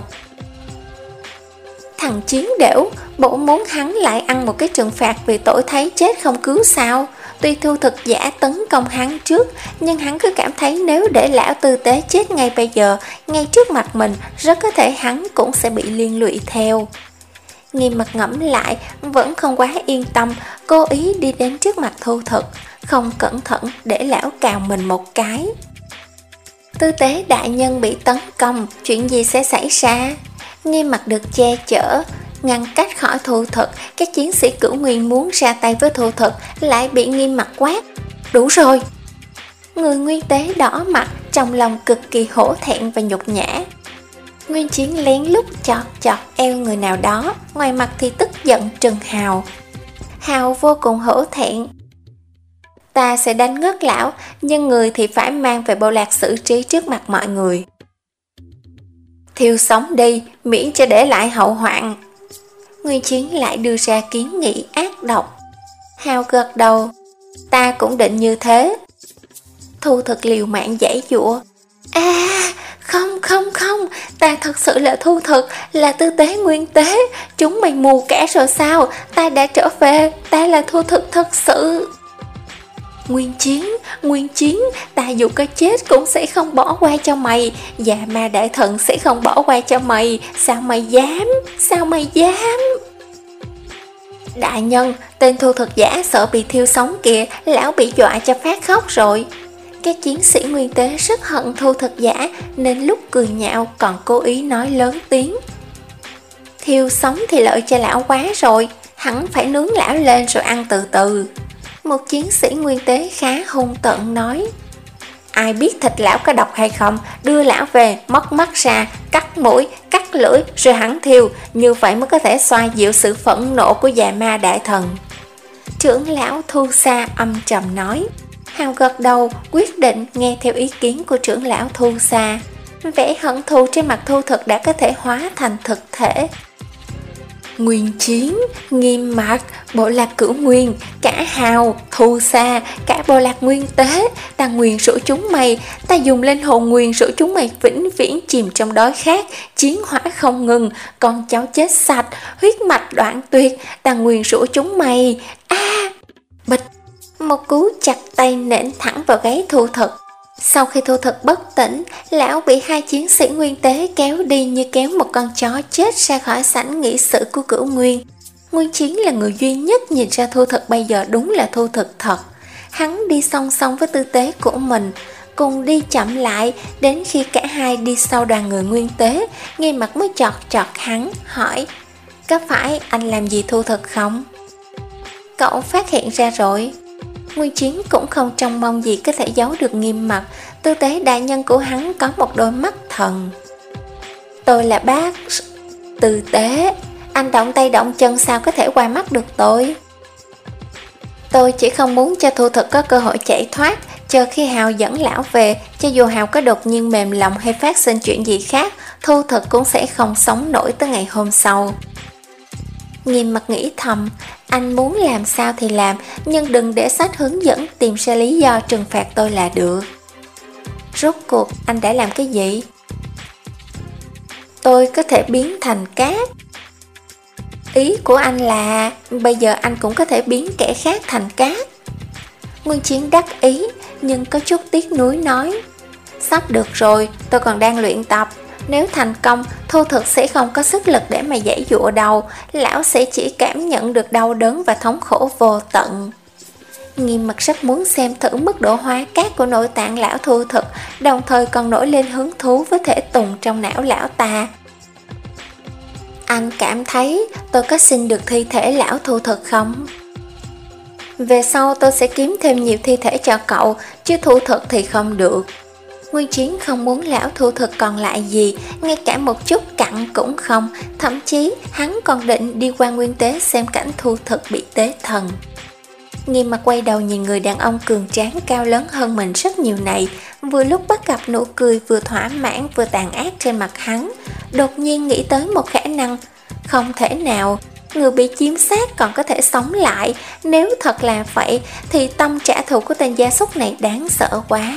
Thằng Chiến Đểu, bộ muốn hắn lại ăn một cái trừng phạt vì tội thấy chết không cứu sao? Tuy Thu Thực Giả tấn công hắn trước, nhưng hắn cứ cảm thấy nếu để lão Tư Tế chết ngay bây giờ, ngay trước mặt mình, rất có thể hắn cũng sẽ bị liên lụy theo. Nghiêm Mặc ngẫm lại, vẫn không quá yên tâm, cố ý đi đến trước mặt Thu Thực, không cẩn thận để lão cào mình một cái. Tư Tế đại nhân bị tấn công, chuyện gì sẽ xảy ra? Nghiêm Mặc được che chở, ngăn cách khỏi Thu Thực. Các chiến sĩ Cửu Nguyên muốn ra tay với Thu Thực lại bị Nghiêm Mặc quát: Đủ rồi! Người Nguyên Tế đỏ mặt, trong lòng cực kỳ hổ thẹn và nhục nhã. Nguyên Chiến lén lút chọt chọt eo người nào đó, ngoài mặt thì tức giận trừng Hào. Hào vô cùng hổ thẹn: Ta sẽ đánh ngất lão, nhưng người thì phải mang về bộ lạc xử trí trước mặt mọi người. Thiêu sống đi, miễn cho để lại hậu hoạn. Nguyên Chiến lại đưa ra kiến nghị ác độc. Hào gật đầu: Ta cũng định như thế. Thu Thực liều mạng giãy giụa: À, không không không, ta thật sự là Thu Thực, là Tư Tế Nguyên Tế. Chúng mày mù cả rồi sao? Ta đã trở về, ta là Thu Thực thật sự. Nguyên Chiến, Nguyên Chiến, ta dù có chết cũng sẽ không bỏ qua cho mày, Dạ Ma Đại Thần sẽ không bỏ qua cho mày, sao mày dám, sao mày dám? Đại nhân, tên thu thực giả sợ bị thiêu sống kìa, lão bị dọa cho phát khóc rồi. Các chiến sĩ nguyên tế rất hận thu thực giả nên lúc cười nhạo còn cố ý nói lớn tiếng. Thiêu sống thì lợi cho lão quá rồi, hẳn phải nướng lão lên rồi ăn từ từ. Một chiến sĩ nguyên tế khá hung tợn nói. Ai biết thịt lão có độc hay không, đưa lão về, móc mắt ra, cắt mũi, cắt lưỡi rồi hẳn thiêu, như vậy mới có thể xoa dịu sự phẫn nộ của Dạ Ma Đại Thần. Trưởng lão Thu Sa âm trầm nói. Hào gật đầu, quyết định nghe theo ý kiến của trưởng lão Thu Sa. Vẻ hận thù trên mặt Thu Thực đã có thể hóa thành thực thể. Nguyên Chiến, Nghiêm Mặt, bộ lạc Cửu Nguyên, cả Hào, Thu Sa, cả bộ lạc Nguyên Tế, ta nguyền rủa chúng mày, ta dùng linh hồn nguyền rủa chúng mày vĩnh viễn chìm trong đói khát, chiến hỏa không ngừng, con cháu chết sạch, huyết mạch đoạn tuyệt, ta nguyền rủa chúng mày. A! À, bịch! Một cú chặt tay nện thẳng vào gáy Thu Thực. Sau khi Thu Thực bất tỉnh, lão bị hai chiến sĩ nguyên tế kéo đi như kéo một con chó chết ra khỏi sảnh nghị sự của Cửu Nguyên. Nguyên Chiến là người duy nhất nhìn ra Thu Thực bây giờ đúng là Thu Thực thật. Hắn đi song song với tư tế của mình, cùng đi chậm lại đến khi cả hai đi sau đoàn người nguyên tế. Nghiêm Mặt mới chọt chọt hắn, hỏi: có phải anh làm gì Thu Thực không? Cậu phát hiện ra rồi. Nguyên Chiến cũng không trông mong gì có thể giấu được Nghiêm Mặt. Tư tế đại nhân của hắn có một đôi mắt thần. Tôi là bác tư tế, anh động tay động chân sao có thể qua mắt được tôi? Tôi chỉ không muốn cho Thu Thực có cơ hội chạy thoát. Chờ khi Hào dẫn lão về, cho dù Hào có đột nhiên mềm lòng hay phát sinh chuyện gì khác, Thu Thực cũng sẽ không sống nổi tới ngày hôm sau. Nghiêm Mặt nghĩ thầm, anh muốn làm sao thì làm, nhưng đừng để sách hướng dẫn tìm ra lý do trừng phạt tôi là được. Rốt cuộc anh đã làm cái gì? Tôi có thể biến thành cát. Ý của anh là bây giờ anh cũng có thể biến kẻ khác thành cát. Nguyên Chiến đắc ý nhưng có chút tiếc nuối nói. Sắp được rồi, tôi còn đang luyện tập. Nếu thành công, Thu Thực sẽ không có sức lực để mà giãy giụa đầu, lão sẽ chỉ cảm nhận được đau đớn và thống khổ vô tận. Nghiêm Mặt rất muốn xem thử mức độ hóa cát của nội tạng lão Thu Thực, đồng thời còn nổi lên hứng thú với thể tùng trong não lão ta. Anh cảm thấy tôi có xin được thi thể lão Thu Thực không? Về sau tôi sẽ kiếm thêm nhiều thi thể cho cậu, chứ Thu Thực thì không được. Nguyên Chiến không muốn lão Thu Thực còn lại gì, ngay cả một chút cặn cũng không, thậm chí hắn còn định đi qua nguyên tế xem cảnh Thu Thực bị tế thần. Nghiêm Mặt quay đầu nhìn người đàn ông cường tráng cao lớn hơn mình rất nhiều này, vừa lúc bắt gặp nụ cười vừa thỏa mãn vừa tàn ác trên mặt hắn, đột nhiên nghĩ tới một khả năng. Không thể nào, người bị chiếm xác còn có thể sống lại, nếu thật là vậy thì tâm trả thù của tên gia súc này đáng sợ quá.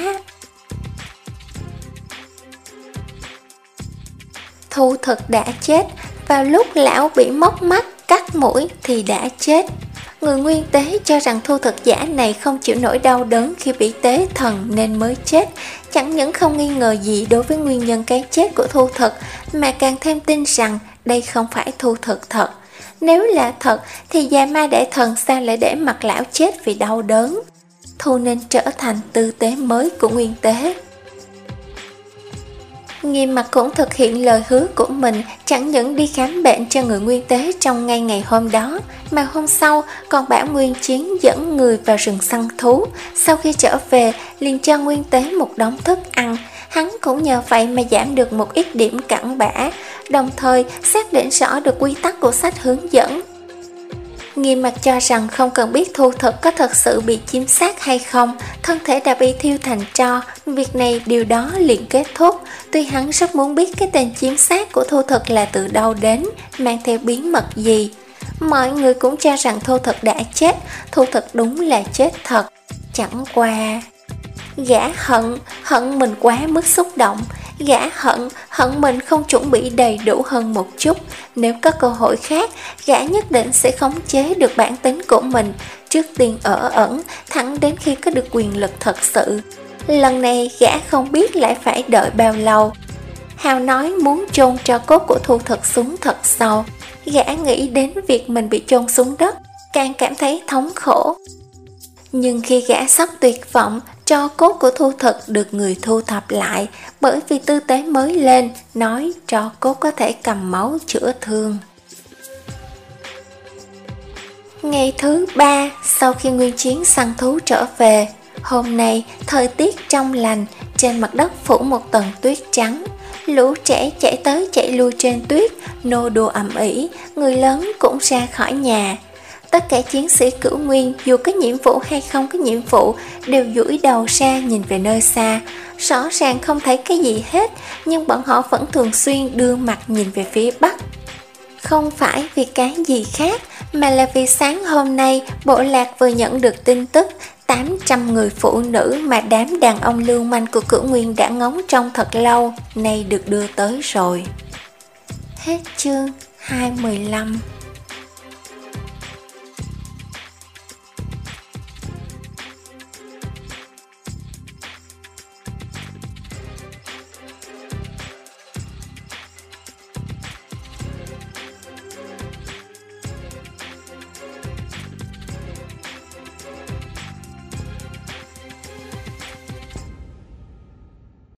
Thu Thực đã chết, vào lúc lão bị móc mắt, cắt mũi thì đã chết. Người nguyên tế cho rằng Thu Thực giả này không chịu nổi đau đớn khi bị tế thần nên mới chết. Chẳng những không nghi ngờ gì đối với nguyên nhân cái chết của Thu Thực, mà càng thêm tin rằng đây không phải Thu Thực thật. Nếu là thật thì Dạ Ma Đại Thần sao lại để mặc lão chết vì đau đớn? Thu nên trở thành tư tế mới của nguyên tế. Nghiêm Mặt cũng thực hiện lời hứa của mình, chẳng những đi khám bệnh cho người nguyên tế trong ngay ngày hôm đó, mà hôm sau còn bảo Nguyên Chiến dẫn người vào rừng săn thú. Sau khi trở về, liền cho nguyên tế một đống thức ăn. Hắn cũng nhờ vậy mà giảm được một ít điểm cặn bã, đồng thời xác định rõ được quy tắc của sách hướng dẫn. Nghiêm Mặt cho rằng không cần biết Thu Thực có thật sự bị chiếm xác hay không, thân thể đã bị thiêu thành tro, việc này điều đó liền kết thúc. Tuy hắn rất muốn biết cái tên chiếm xác của Thu Thực là từ đâu đến, mang theo bí mật gì. Mọi người cũng cho rằng Thu Thực đã chết, Thu Thực đúng là chết thật. Chẳng qua gã hận, hận mình quá mức xúc động. Gã hận, hận mình không chuẩn bị đầy đủ hơn một chút. Nếu có cơ hội khác, gã nhất định sẽ khống chế được bản tính của mình, trước tiên ở ẩn, thẳng đến khi có được quyền lực thật sự. Lần này gã không biết lại phải đợi bao lâu. Hào nói muốn chôn tro cốt của Thu Thực xuống thật sâu. Gã nghĩ đến việc mình bị chôn xuống đất, càng cảm thấy thống khổ. Nhưng khi gã sắp tuyệt vọng, tro cốt của Thu Thực được người thu thập lại, bởi vì tư tế mới lên, nói tro cốt có thể cầm máu chữa thương. Ngày thứ ba sau khi Nguyên Chiến săn thú trở về, hôm nay thời tiết trong lành, trên mặt đất phủ một tầng tuyết trắng. Lũ trẻ chạy tới chạy lui trên tuyết, nô đùa ầm ĩ, người lớn cũng ra khỏi nhà. Tất cả chiến sĩ Cửu Nguyên dù có nhiệm vụ hay không có nhiệm vụ đều duỗi đầu ra nhìn về nơi xa. Rõ ràng không thấy cái gì hết, nhưng bọn họ vẫn thường xuyên đưa mặt nhìn về phía bắc. Không phải vì cái gì khác, mà là vì sáng hôm nay bộ lạc vừa nhận được tin tức tám trăm người phụ nữ mà đám đàn ông lưu manh của Cửu Nguyên đã ngóng trông thật lâu, nay được đưa tới rồi. Hết chương hai mươi lăm.